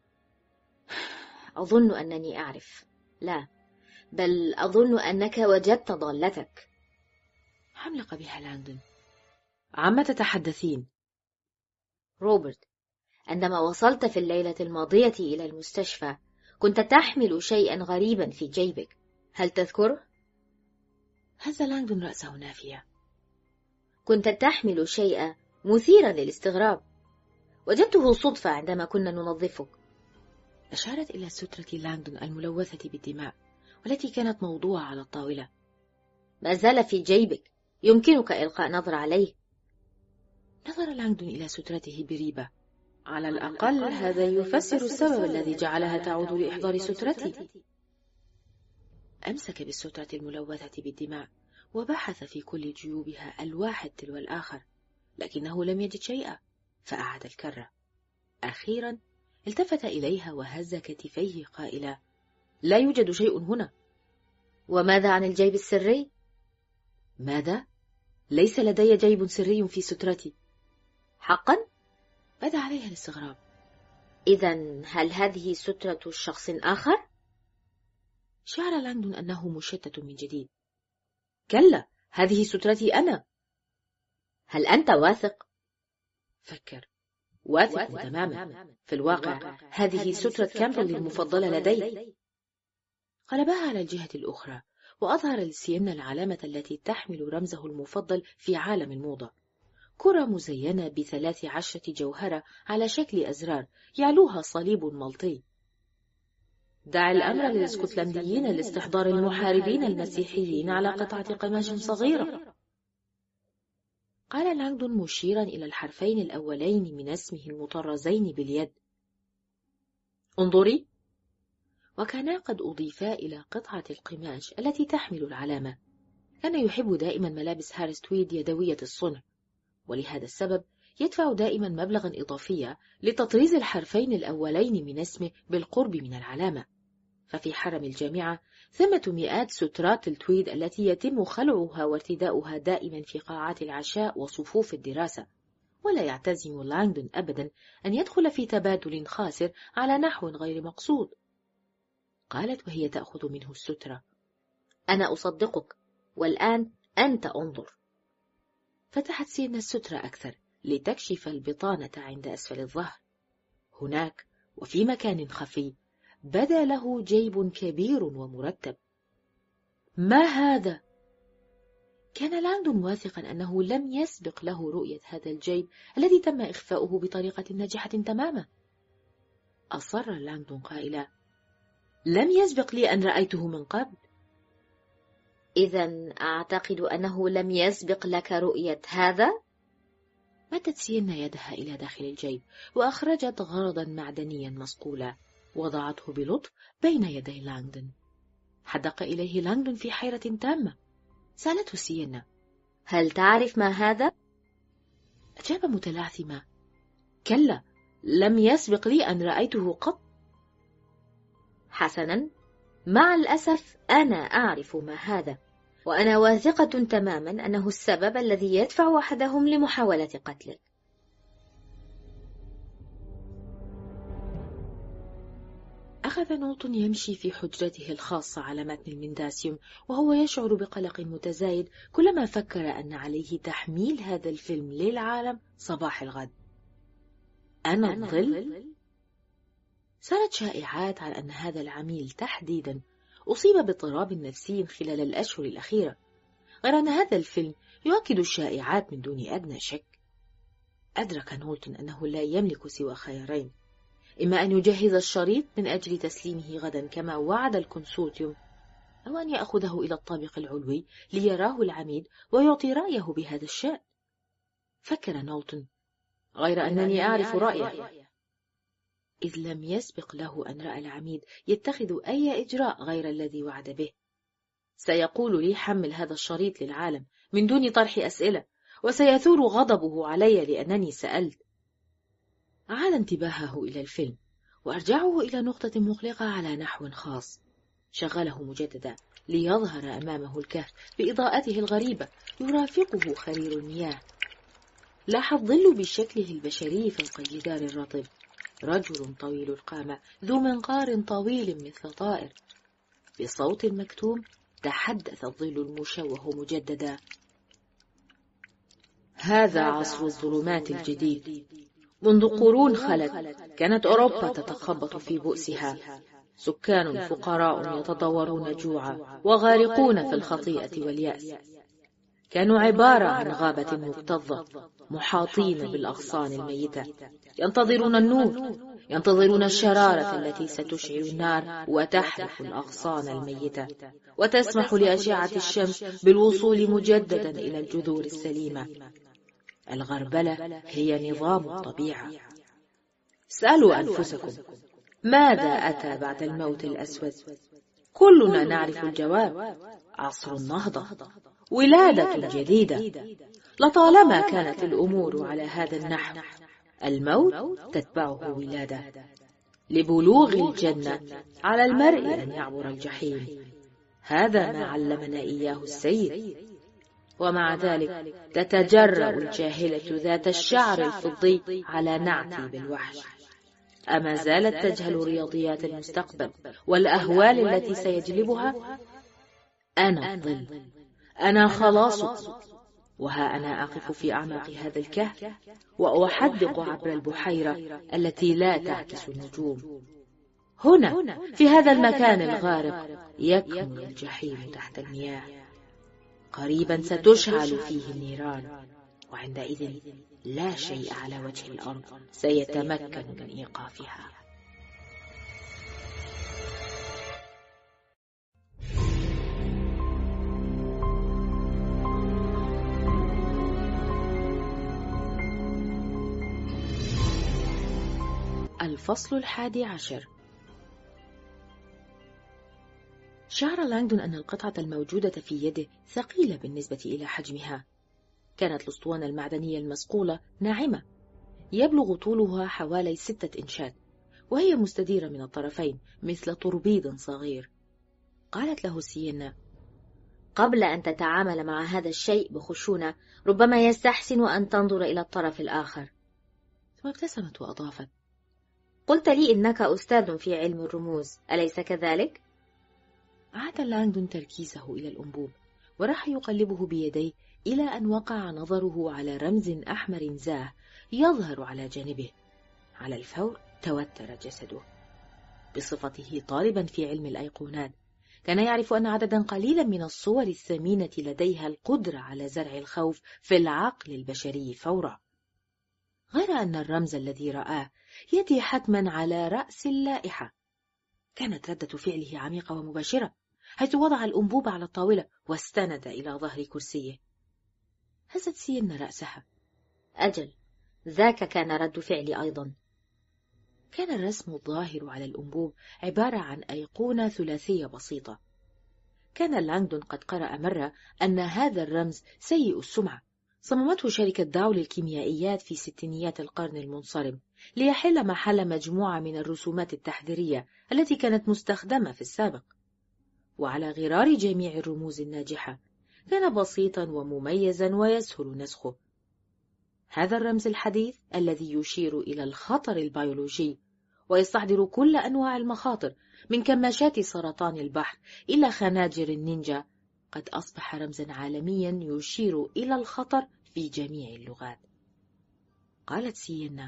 أظن أنني أعرف. لا، بل أظن أنك وجدت ضالتك. حملق بها لانغدون. عما تتحدثين؟ روبرت، عندما وصلت في الليلة الماضية إلى المستشفى كنت تحمل شيئا غريبا في جيبك، هل تذكره؟ هز لانغدون رأسه نافيا. كنت تحمل شيئا مثيرا للاستغراب، وجدته صدفة عندما كنا ننظفك. أشارت إلى سترة لانغدون الملوثة بالدماء والتي كانت موضوعة على الطاولة. ما زال في جيبك، يمكنك إلقاء نظرة عليه. نظر لانغدون إلى سترته بريبة. على الأقل هذا يفسر السبب الذي جعلها تعود لإحضار سترتي. أمسك بالسترة الملوثة بالدماء وبحث في كل جيوبها الواحد تلو الآخر، لكنه لم يجد شيئا، فأعاد الكرة. أخيرا التفت إليها وهز كتفيه قائلا: لا يوجد شيء هنا. وماذا عن الجيب السري؟ ماذا؟ ليس لدي جيب سري في سترتي. حقا؟ بدا عليها الاستغراب. إذن هل هذه سترة شخص آخر؟ شعر لانغدون أنه مشتت من جديد. كلا، هذه سترتي أنا. هل أنت واثق؟ فكر. واثق تماما. في الواقع هذه سترة كامبل المفضلة لدي. قلبها على الجهة الأخرى وأظهر لسيينا العلامة التي تحمل رمزه المفضل في عالم الموضة: كرة مزينة ب13 جوهرة على شكل أزرار يعلوها صليب ملطي. دع الأمر للاسكتلنديين لاستحضار المحاربين المسيحيين على قطعة قماش صغيرة. قال لانغدون مشيرا إلى الحرفين الأولين من اسمه المطرزين باليد: انظري. وكانا قد أضيفا إلى قطعة القماش التي تحمل العلامة. كان يحب دائما ملابس هاريس تويد يدوية الصنع، ولهذا السبب يدفع دائما مبلغا إضافيا لتطريز الحرفين الأولين من اسمه بالقرب من العلامة. ففي حرم الجامعة ثمة مئات سترات التويد التي يتم خلعها وارتداؤها دائما في قاعات العشاء وصفوف الدراسة، ولا يعتزم لانغدون أبدا أن يدخل في تبادل خاسر على نحو غير مقصود. قالت وهي تأخذ منه السترة: أنا أصدقك، والآن أنت انظر. فتحت سيينا السترة أكثر لتكشف البطانة عند أسفل الظهر. هناك وفي مكان خفي بدا له جيب كبير ومرتب. ما هذا؟ كان لانغدون واثقا أنه لم يسبق له رؤية هذا الجيب الذي تم إخفاؤه بطريقة ناجحة تماما. أصر لانغدون قائلا: لم يسبق لي أن رأيته من قبل. إذن أعتقد أنه لم يسبق لك رؤية هذا؟ مدت سيينا يدها إلى داخل الجيب وأخرجت غرضا معدنيا مصقولا، وضعته بلطف بين يدي لانغدون. حدق إليه لانغدون في حيرة تامة. سألته سيينا: هل تعرف ما هذا؟ أجاب متلعثما: كلا، لم يسبق لي أن رأيته قط. حسنا، مع الأسف أنا أعرف ما هذا، وأنا واثقة تماما أنه السبب الذي يدفع أحدهم لمحاولة قتلك. أخذ نولتون يمشي في حجرته الخاصة على متن المنداسيوم وهو يشعر بقلق متزايد كلما فكر أن عليه تحميل هذا الفيلم للعالم صباح الغد. أنا الظل؟ صارت شائعات على أن هذا العميل تحديدا أصيب باضطراب نفسي خلال الأشهر الأخيرة، غير أن هذا الفيلم يؤكد الشائعات من دون أدنى شك. أدرك نولتون أنه لا يملك سوى خيارين: إما أن يجهز الشريط من أجل تسليمه غدا كما وعد الكونسورتيوم، أو أن يأخذه إلى الطابق العلوي ليراه العميد ويعطي رأيه بهذا الشأن. فكر نولتون: غير أنني أعرف رأيه. إذ لم يسبق له أن رأى العميد يتخذ أي إجراء غير الذي وعد به. سيقول لي حمل هذا الشريط للعالم من دون طرح أسئلة، وسيثور غضبه علي لأنني سألت. عاد انتباهه إلى الفيلم وأرجعه إلى نقطة مغلقة على نحو خاص. شغله مجددا ليظهر أمامه الكهف بإضاءته الغريبة يرافقه خرير المياه. لاح الظل بشكله البشري فوق الجدار الرطب، رجل طويل القامة ذو منقار طويل مثل طائر. بصوت مكتوم تحدث الظل المشوه مجددا: هذا عصر الظلمات الجديد. منذ قرون خلت كانت أوروبا تتخبط في بؤسها، سكان فقراء يتضورون جوعا وغارقون في الخطيئة واليأس. كانوا عبارة عن غابة مكتظة محاطين بالأغصان الميتة، ينتظرون النور، ينتظرون الشرارة التي ستشعل النار وتحرق الأغصان الميتة وتسمح لأشعة الشمس بالوصول مجددا إلى الجذور السليمة. الغربلة هي نظام الطبيعة. اسألوا أنفسكم ماذا أتى بعد الموت الأسود؟ كلنا نعرف الجواب: عصر النهضة، ولادة جديدة. لطالما كانت الأمور على هذا النحو، الموت تتبعه ولادة. لبلوغ الجنة على المرء أن يعبر الجحيم. هذا ما علمنا إياه السيد. ومع ذلك تتجرأ الجاهلة ذات الشعر الفضي على نعتي بالوحش. أما زالت تجهل رياضيات المستقبل والأهوال التي سيجلبها؟ أنا الظل، أنا خلاصك. وها أنا أقف في أعماق هذا الكهف وأحدق عبر البحيرة التي لا تعكس النجوم. هنا في هذا المكان الغارق يكمن الجحيم تحت المياه. قريبا ستشعل فيه النيران، وعندئذ لا شيء على وجه الأرض سيتمكن من إيقافها. الفصل 11. شعر لانغدون أن القطعة الموجودة في يده ثقيلة بالنسبة إلى حجمها. كانت الأسطوانة المعدنية المصقولة ناعمة، يبلغ طولها حوالي 6 إنشات، وهي مستديرة من الطرفين مثل توربيد صغير. قالت له سيينا: قبل أن تتعامل مع هذا الشيء بخشونة ربما يستحسن أن تنظر إلى الطرف الآخر. ثم ابتسمت وأضافت: قلت لي إنك أستاذ في علم الرموز، أليس كذلك؟ عاد لانغدون تركيزه إلى الأنبوب وراح يقلبه بيديه إلى أن وقع نظره على رمز أحمر زاه يظهر على جانبه. على الفور توتر جسده. بصفته طالبا في علم الأيقونات، كان يعرف أن عددا قليلا من الصور الثمينة لديها القدرة على زرع الخوف في العقل البشري فورا، غير أن الرمز الذي رآه يأتي حتما على رأس اللائحة. كانت ردة فعله عميقة ومباشرة، حيث وضع الأنبوب على الطاولة واستند إلى ظهر كرسيه. هزت سيينا رأسها. أجل، ذاك كان رد فعلي أيضا. كان الرسم الظاهر على الأنبوب عبارة عن أيقونة ثلاثية بسيطة. كان لانغدون قد قرأ مرة أن هذا الرمز سيء السمعة. صممته شركة داو للكيميائيات في ستينيات القرن المنصرم ليحل محل مجموعة من الرسومات التحذيرية التي كانت مستخدمة في السابق. وعلى غرار جميع الرموز الناجحة كان بسيطا ومميزا ويسهل نسخه. هذا الرمز الحديث الذي يشير إلى الخطر البيولوجي ويستحضر كل أنواع المخاطر من كماشات سرطان البحر إلى خناجر النينجا قد أصبح رمزا عالميا يشير إلى الخطر في جميع اللغات. قالت سيينا: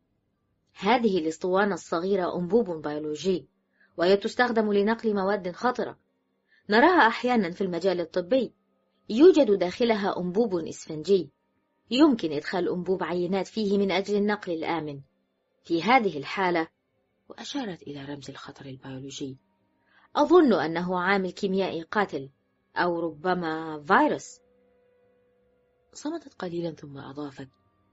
هذه الاسطوانة الصغيرة أنبوب بيولوجي، وهي تستخدم لنقل مواد خطرة. نراها أحيانا في المجال الطبي. يوجد داخلها أنبوب إسفنجي، يمكن إدخال أنبوب عينات فيه من أجل النقل الآمن. في هذه الحالة، وأشارت إلى رمز الخطر البيولوجي، أظن أنه عامل كيميائي قاتل، أو ربما فيروس. صمتت قليلا ثم أضافت: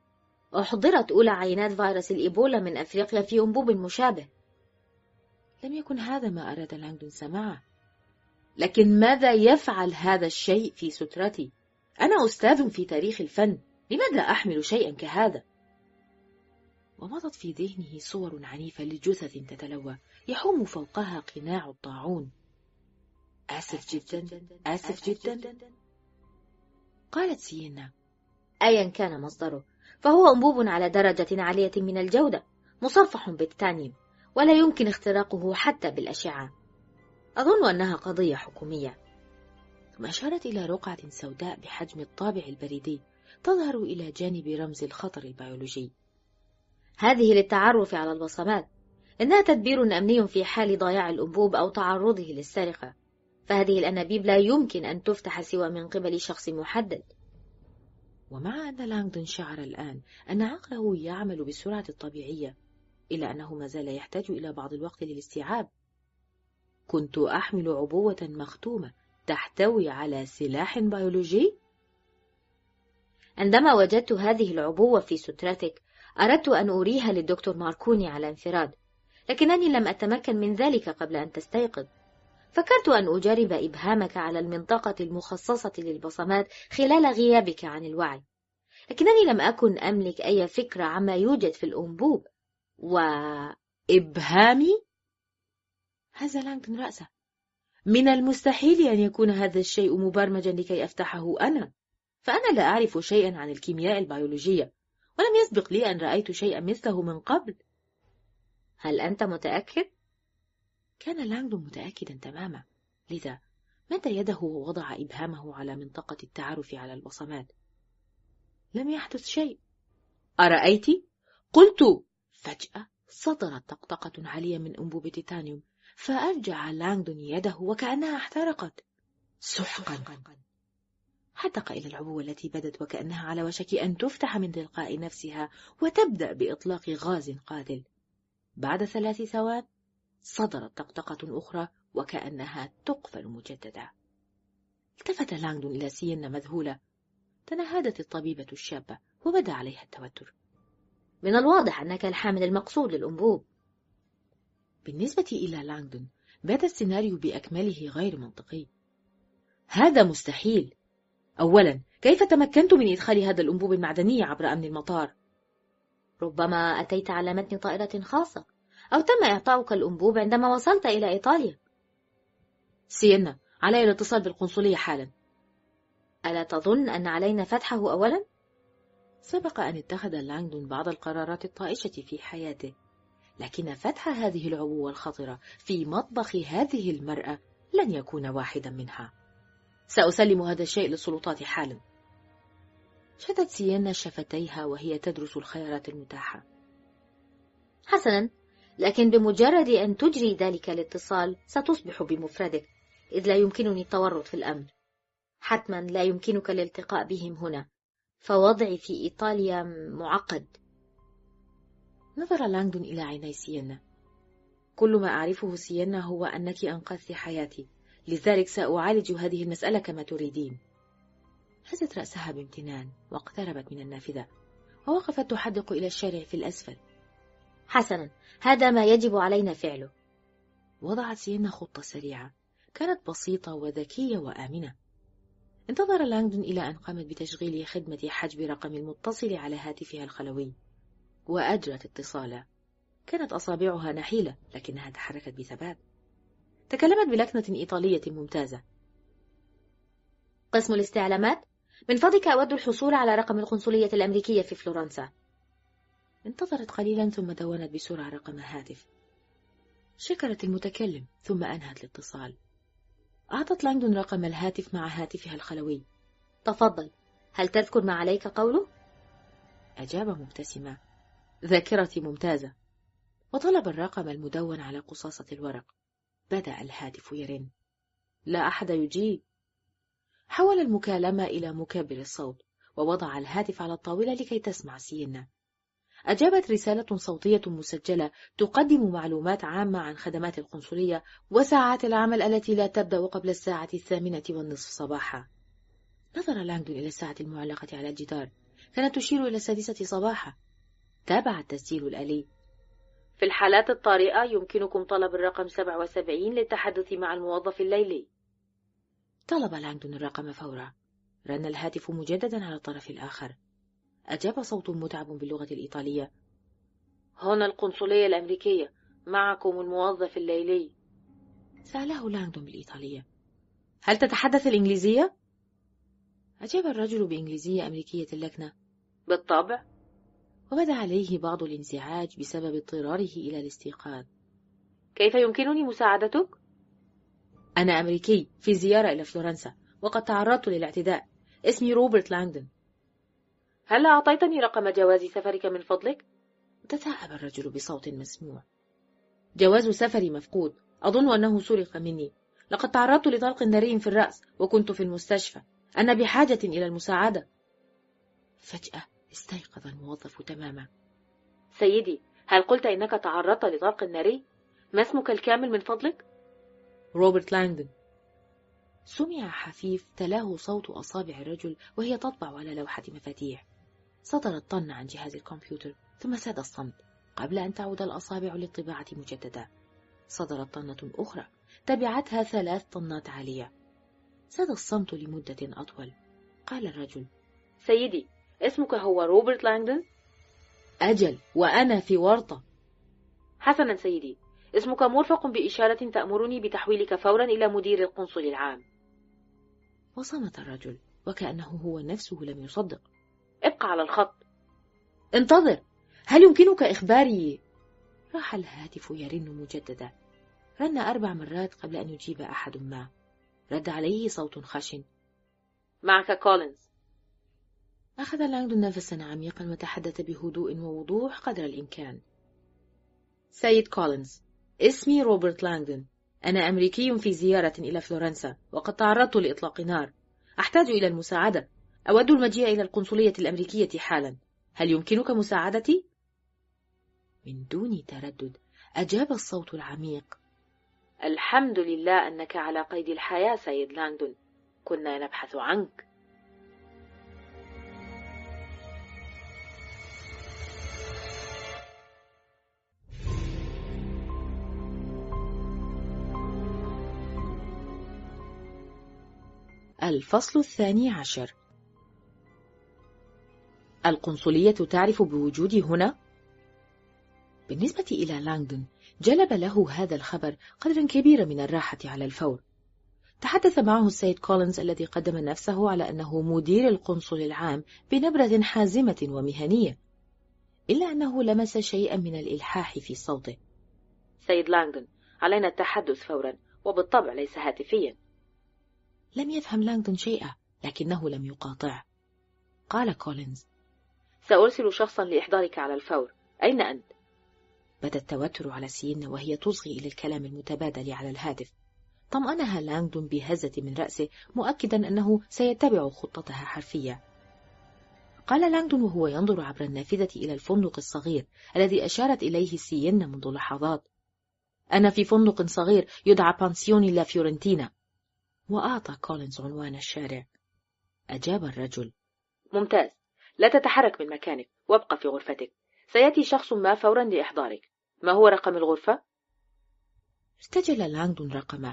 أحضرت أولى عينات فيروس الإيبولا من أفريقيا في أنبوب مشابه. لم يكن هذا ما أراد لانغدون سماعه. لكن ماذا يفعل هذا الشيء في سترتي؟ أنا أستاذ في تاريخ الفن، لماذا أحمل شيئا كهذا؟ ومضت في ذهنه صور عنيفة لجثث تتلوى يحوم فوقها قناع الطاعون. آسف جدا، آسف جدا، قالت سيينا. أيا كان مصدره، فهو أنبوب على درجة عالية من الجودة، مصفح بالتيتانيوم، ولا يمكن اختراقه حتى بالأشعة. أظن أنها قضية حكومية. ثم أشارت إلى رقعة سوداء بحجم الطابع البريدي تظهر إلى جانب رمز الخطر البيولوجي. هذه للتعرف على البصمات، إنها تدبير أمني في حال ضياع الأنبوب أو تعرضه للسرقة، فهذه الأنابيب لا يمكن أن تفتح سوى من قبل شخص محدد. ومع أن لانغدون شعر الآن أن عقله يعمل بالسرعة الطبيعية، إلا أنه ما زال يحتاج إلى بعض الوقت للاستيعاب. كنت أحمل عبوة مختومة تحتوي على سلاح بيولوجي؟ عندما وجدت هذه العبوة في سترتك، أردت أن أريها للدكتور ماركوني على انفراد، لكنني لم أتمكن من ذلك قبل أن تستيقظ. فكرت أن أجرب إبهامك على المنطقة المخصصة للبصمات خلال غيابك عن الوعي، لكنني لم أكن أملك أي فكرة عما يوجد في الأنبوب. إبهامي؟ هز لانغدون رأسه. من المستحيل أن يكون هذا الشيء مبرمجا لكي أفتحه أنا، فأنا لا أعرف شيئا عن الكيمياء البيولوجية، ولم يسبق لي أن رأيت شيئا مثله من قبل. هل أنت متأكد؟ كان لانغدون متأكدا تماما، لذا مد يده ووضع إبهامه على منطقة التعرف على البصمات. لم يحدث شيء. أرأيت؟ قلت. فجأة صدرت طقطقة عالية من أنبوب تيتانيوم، فأرجع لانغدون يده وكأنها احترقت. سحقا. حدق إلى العبوة التي بدت وكأنها على وشك أن تفتح من تلقاء نفسها وتبدأ بإطلاق غاز قاتل. بعد 3 ثوان صدرت طقطقة أخرى وكأنها تقفل مجددا. التفت لانغدون إلى سيينا مذهولة. تنهدت الطبيبة الشابة وبدا عليها التوتر. من الواضح أنك الحامل المقصود للأنبوب. بالنسبة إلى لانغدون بدا السيناريو بأكمله غير منطقي. هذا مستحيل. أولا، كيف تمكنت من إدخال هذا الأنبوب المعدني عبر أمن المطار؟ ربما أتيت على متن طائرة خاصة، أو تم إعطاؤك الأنبوب عندما وصلت إلى إيطاليا. سيينا، علي الاتصال بالقنصلية حالا. ألا تظن أن علينا فتحه أولا؟ سبق أن اتخذ لانغدون بعض القرارات الطائشة في حياته، لكن فتح هذه العبوة الخطرة في مطبخ هذه المرأة لن يكون واحدا منها. سأسلم هذا الشيء للسلطات حالا. شدت سيينا شفتيها وهي تدرس الخيارات المتاحة. حسنا، لكن بمجرد أن تجري ذلك الاتصال ستصبح بمفردك، إذ لا يمكنني التورط في الأمر. حتما لا يمكنك الالتقاء بهم هنا، فوضعي في إيطاليا معقد. نظر لانغدون إلى عيني سيينا. كل ما أعرفه سيينا هو أنك أنقذت حياتي، لذلك سأعالج هذه المسألة كما تريدين. هزت رأسها بامتنان واقتربت من النافذة ووقفت تحدق إلى الشارع في الأسفل. حسنا، هذا ما يجب علينا فعله. وضعت سيينا خطة سريعة كانت بسيطة وذكية وآمنة. انتظر لانغدون إلى أن قامت بتشغيل خدمة حجب رقم المتصل على هاتفها الخلوي، وأجرت اتصالا. كانت أصابعها نحيلة لكنها تحركت بثبات. تكلمت بلكنة إيطالية ممتازة. قسم الاستعلامات، من فضلك أود الحصول على رقم القنصلية الأمريكية في فلورنسا. انتظرت قليلا ثم دونت بسرعة رقم الهاتف. شكرت المتكلم ثم أنهت الاتصال. أعطت لانغدون رقم الهاتف مع هاتفها الخلوي. تفضل، هل تذكر ما عليك قوله؟ أجاب مبتسما. ذاكرتي ممتازة. وطلب الرقم المدون على قصاصة الورق. بدأ الهاتف يرن. لا أحد يجيب. حول المكالمة إلى مكبر الصوت ووضع الهاتف على الطاولة لكي تسمع سيينا. أجابت رسالة صوتية مسجلة تقدم معلومات عامة عن خدمات القنصلية وساعات العمل التي لا تبدأ قبل 8:08 صباحا. نظر لانغدون إلى الساعة المعلقة على الجدار. كانت تشير إلى 6 صباحا. تابع التسجيل الآلي: في الحالات الطارئة يمكنكم طلب الرقم 77 للتحدث مع الموظف الليلي. طلب لانغدون الرقم فورا. رن الهاتف مجددا على الطرف الآخر. أجاب صوت متعب باللغة الإيطالية: هنا القنصلية الأمريكية، معكم الموظف الليلي. سأله لانغدون بالإيطالية: هل تتحدث الإنجليزية؟ أجاب الرجل بإنجليزية أمريكية اللكنة: بالطبع. وبدا عليه بعض الانزعاج بسبب اضطراره إلى الاستيقاظ. كيف يمكنني مساعدتك؟ أنا أمريكي في زيارة إلى فلورنسا، وقد تعرضت للاعتداء. اسمي روبرت لانغدون. هل أعطيتني رقم جواز سفرك من فضلك؟ تثاءب الرجل بصوت مسموع: جواز سفري مفقود. أظن أنه سرق مني. لقد تعرضت لطلق ناري في الرأس وكنت في المستشفى. أنا بحاجة إلى المساعدة. فجأة استيقظ الموظف تماما. سيدي، هل قلت إنك تعرضت لطلق ناري؟ ما اسمك الكامل من فضلك؟ روبرت لانغدون. سمع حفيف تلاه صوت أصابع الرجل وهي تطبع على لوحة مفاتيح. صدرت طن عن جهاز الكمبيوتر، ثم ساد الصمت قبل أن تعود الأصابع للطباعة مجددا. صدرت طنة أخرى، تبعتها 3 طنات عالية. ساد الصمت لمدة أطول. قال الرجل: سيدي، اسمك هو روبرت لانغدون؟ أجل، وأنا في ورطة. حسنا سيدي، اسمك مرفق بإشارة تأمرني بتحويلك فورا إلى مدير القنصل العام. وصمت الرجل وكأنه هو نفسه لم يصدق. ابقى على الخط. انتظر، هل يمكنك إخباري؟ راح الهاتف يرن مجددا. رن 4 مرات قبل أن يجيب أحد ما. رد عليه صوت خشن: معك كولينز. أخذ لانغدون نفسا عميقا وتحدث بهدوء ووضوح قدر الإمكان: سيد كولينز، اسمي روبرت لانغدون. أنا أمريكي في زيارة إلى فلورنسا، وقد تعرضت لإطلاق نار. أحتاج إلى المساعدة. أود المجيء إلى القنصلية الأمريكية حالا. هل يمكنك مساعدتي؟ من دون تردد أجاب الصوت العميق: الحمد لله أنك على قيد الحياة سيد لانغدون، كنا نبحث عنك. الفصل 12. القنصلية تعرف بوجودي هنا؟ بالنسبة إلى لانغدون جلب له هذا الخبر قدرا كبيرا من الراحة على الفور. تحدث معه السيد كولينز الذي قدم نفسه على أنه مدير القنصل العام بنبرة حازمة ومهنية، إلا أنه لمس شيئا من الإلحاح في صوته. سيد لانغدون، علينا التحدث فورا، وبالطبع ليس هاتفيا. لم يفهم لانغدون شيئا، لكنه لم يقاطع. قال كولينز: سأرسل شخصا لإحضارك على الفور. أين أنت؟ بدا التوتر على سينا وهي تصغي إلى الكلام المتبادل على الهاتف. طمأنها لانغدون بهزة من رأسه، مؤكدا أنه سيتبع خطتها حرفيا. قال لانغدون وهو ينظر عبر النافذة إلى الفندق الصغير الذي أشارت إليه سينا منذ لحظات: أنا في فندق صغير يدعى بانسيون لا فيورنتينا. وأعطى كولينز عنوان الشارع. أجاب الرجل: ممتاز، لا تتحرك من مكانك وابقى في غرفتك. سيأتي شخص ما فورا لإحضارك. ما هو رقم الغرفة؟ استجل لانغدون رقمه: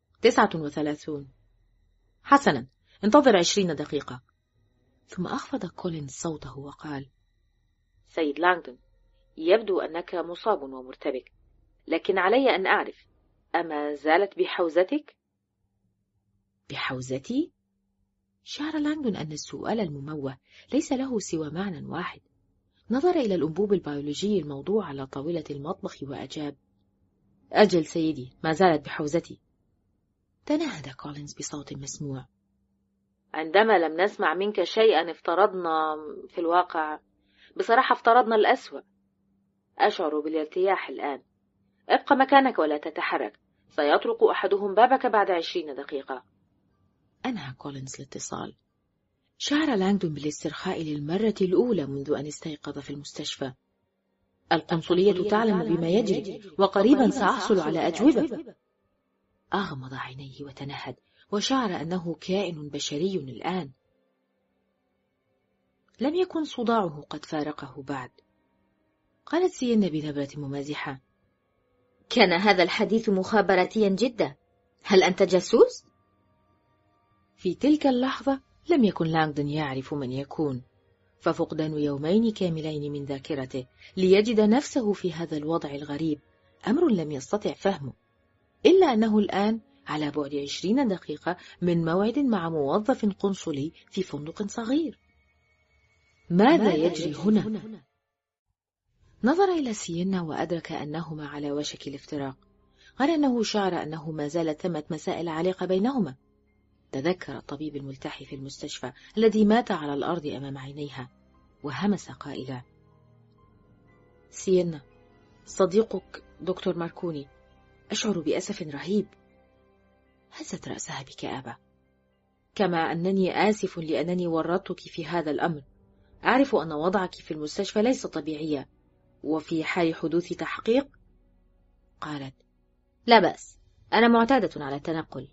39. حسنا، انتظر 20 دقيقة. ثم أخفض كولينز صوته وقال: سيد لانغدون، يبدو أنك مصاب ومرتبك، لكن علي أن أعرف، أما زالت بحوزتك؟ بحوزتي؟ شعر لانغدون أن السؤال المموه ليس له سوى معنى واحد. نظر إلى الأنبوب البيولوجي الموضوع على طاولة المطبخ وأجاب: أجل سيدي، ما زالت بحوزتي. تنهد كولينز بصوت مسموع: عندما لم نسمع منك شيئا افترضنا، في الواقع بصراحة افترضنا الأسوأ. أشعر بالارتياح الآن. ابقى مكانك ولا تتحرك، سيطرق أحدهم بابك بعد 20 دقيقة. أنهى كولينز الاتصال. شعر لانغدون بالاسترخاء للمرة الأولى منذ أن استيقظ في المستشفى. القنصلية تعلم بما يجري، وقريبا سأحصل على أجوبة. أغمض عينيه وتنهد، وشعر أنه كائن بشري الآن. لم يكن صداعه قد فارقه بعد. قالت سيينا بنبرة ممازحة: كان هذا الحديث مخابراتيا جدا. هل أنت جاسوس؟ في تلك اللحظة لم يكن لانغدون يعرف من يكون، ففقدان يومين كاملين من ذاكرته ليجد نفسه في هذا الوضع الغريب أمر لم يستطع فهمه، إلا أنه الآن على بعد 20 دقيقة من موعد مع موظف قنصلي في فندق صغير. ماذا يجري هنا؟ نظر إلى سيينا وأدرك أنهما على وشك الافتراق، غير أنه شعر أنه ما زالت ثمة مسائل عالقة بينهما. تذكر الطبيب الملتحي في المستشفى الذي مات على الأرض أمام عينيها، وهمس قائلا: سيينا، صديقك دكتور ماركوني، أشعر بأسف رهيب. هزت رأسها بكآبة. كما أنني آسف لأنني ورطتك في هذا الأمر. أعرف أن وضعك في المستشفى ليس طبيعيا، وفي حال حدوث تحقيق. قالت: لا بأس، أنا معتادة على التنقل.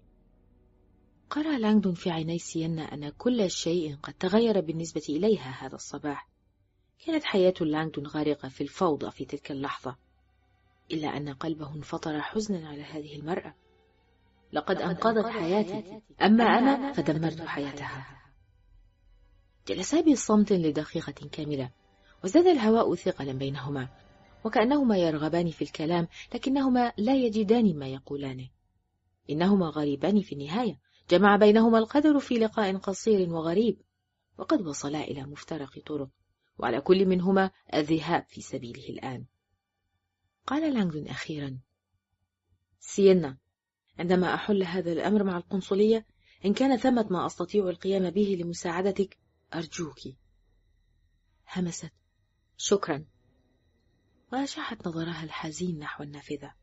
قرأ لانغدون في عيني سيينا أن كل شيء قد تغير بالنسبة إليها هذا الصباح. كانت حياة لانغدون غارقة في الفوضى في تلك اللحظة، إلا أن قلبه انفطر حزنا على هذه المرأة. لقد أنقذت حياتي، أما أنا فدمرت حياتها. جلسا بصمت لدقيقة كاملة، وزاد الهواء ثقلا بينهما، وكأنهما يرغبان في الكلام لكنهما لا يجدان ما يقولانه. إنهما غريبان في النهاية، جمع بينهما القدر في لقاء قصير وغريب، وقد وصلا إلى مفترق طرق، وعلى كل منهما الذهاب في سبيله الآن. قال لانغدون أخيرا: سيينا، عندما أحل هذا الأمر مع القنصلية، إن كان ثمة ما أستطيع القيام به لمساعدتك أرجوك. همست: شكرا، وأشعت نظرها الحزين نحو النافذة.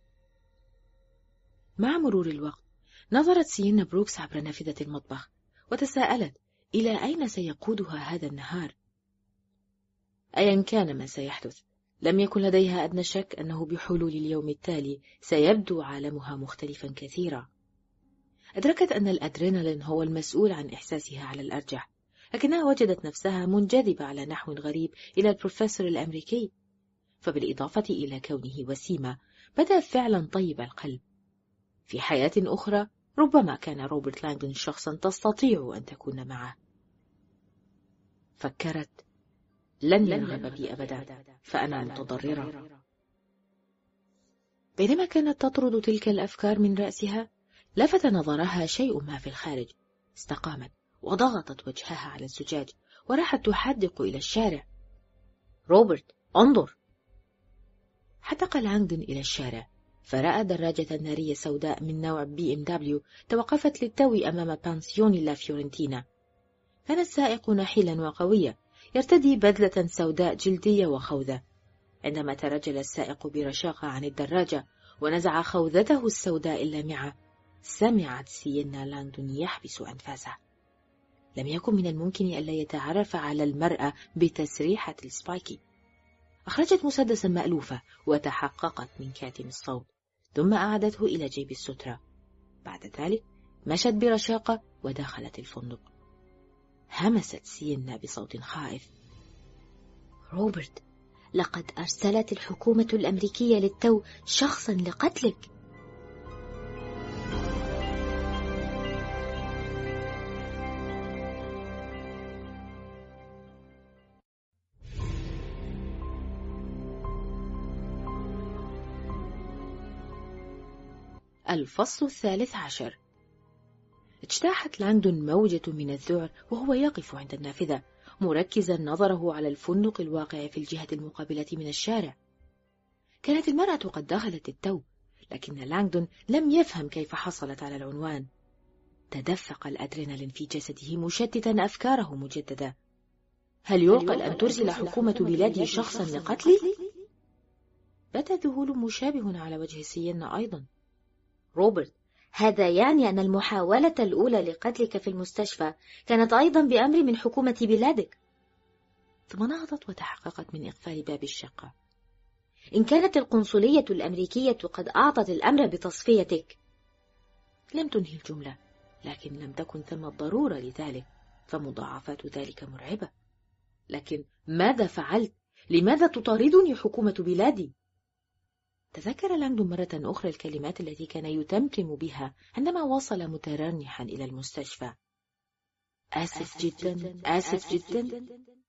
مع مرور الوقت نظرت سيينا بروكس عبر نافذة المطبخ، وتساءلت إلى أين سيقودها هذا النهار. أيا كان ما سيحدث، لم يكن لديها أدنى شك أنه بحلول اليوم التالي سيبدو عالمها مختلفا كثيرا. أدركت أن الأدرينالين هو المسؤول عن إحساسها على الأرجح، لكنها وجدت نفسها منجذبة على نحو غريب إلى البروفيسور الأمريكي، فبالإضافة إلى كونه وسيمة بدأ فعلا طيب القلب. في حياة أخرى ربما كان روبرت لانغدون شخصا تستطيع أن تكون معه. فكرت: لن يرغب بي أبدا، فأنا متضررة. بينما كانت تطرد تلك الأفكار من رأسها، لفت نظرها شيء ما في الخارج. استقامت وضغطت وجهها على الزجاج وراحت تحدق إلى الشارع. روبرت، انظر. حدق لانغدون إلى الشارع، فرأى دراجة نارية سوداء من نوع BMW توقفت للتو أمام بانسيون لا فيورنتينا. كان السائق نحيلا وقويا، يرتدي بدلة سوداء جلدية وخوذة. عندما ترجل السائق برشاقة عن الدراجة ونزع خوذته السوداء اللامعة، سمعت سيينا لانغدون يحبس أنفاسه. لم يكن من الممكن ألا يتعرف على المرأة بتسريحة السبايكي. أخرجت مسدسا مألوفة وتحققت من كاتم الصوت، ثم أعادته إلى جيب السترة. بعد ذلك مشت برشاقة ودخلت الفندق. همست سيينا بصوت خائف: روبرت، لقد أرسلت الحكومة الأمريكية للتو شخصا لقتلك. الفصل 13. اجتاحت لانغدون موجة من الذعر وهو يقف عند النافذة، مركزا نظره على الفندق الواقع في الجهة المقابلة من الشارع. كانت المرأة قد دخلت التو، لكن لانغدون لم يفهم كيف حصلت على العنوان. تدفق الأدرينالين في جسده مشتتا أفكاره مجددا. هل يعقل أن ترسل حكومة بلادي شخصا لقتلي؟ بدا ذهول مشابه على وجه سيينا أيضا. روبرت، هذا يعني أن المحاولة الأولى لقتلك في المستشفى كانت أيضا بأمر من حكومة بلادك. ثم نهضت وتحققت من إقفال باب الشقة. إن كانت القنصلية الأمريكية قد أعطت الأمر بتصفيتك. لم تنهي الجملة، لكن لم تكن ثم الضرورة لذلك، فمضاعفات ذلك مرعبة. لكن ماذا فعلت؟ لماذا تطاردني حكومة بلادي؟ تذكر لانغدون مرة أخرى الكلمات التي كان يتمتم بها عندما وصل مترنحا إلى المستشفى. آسف جدا، آسف جدا.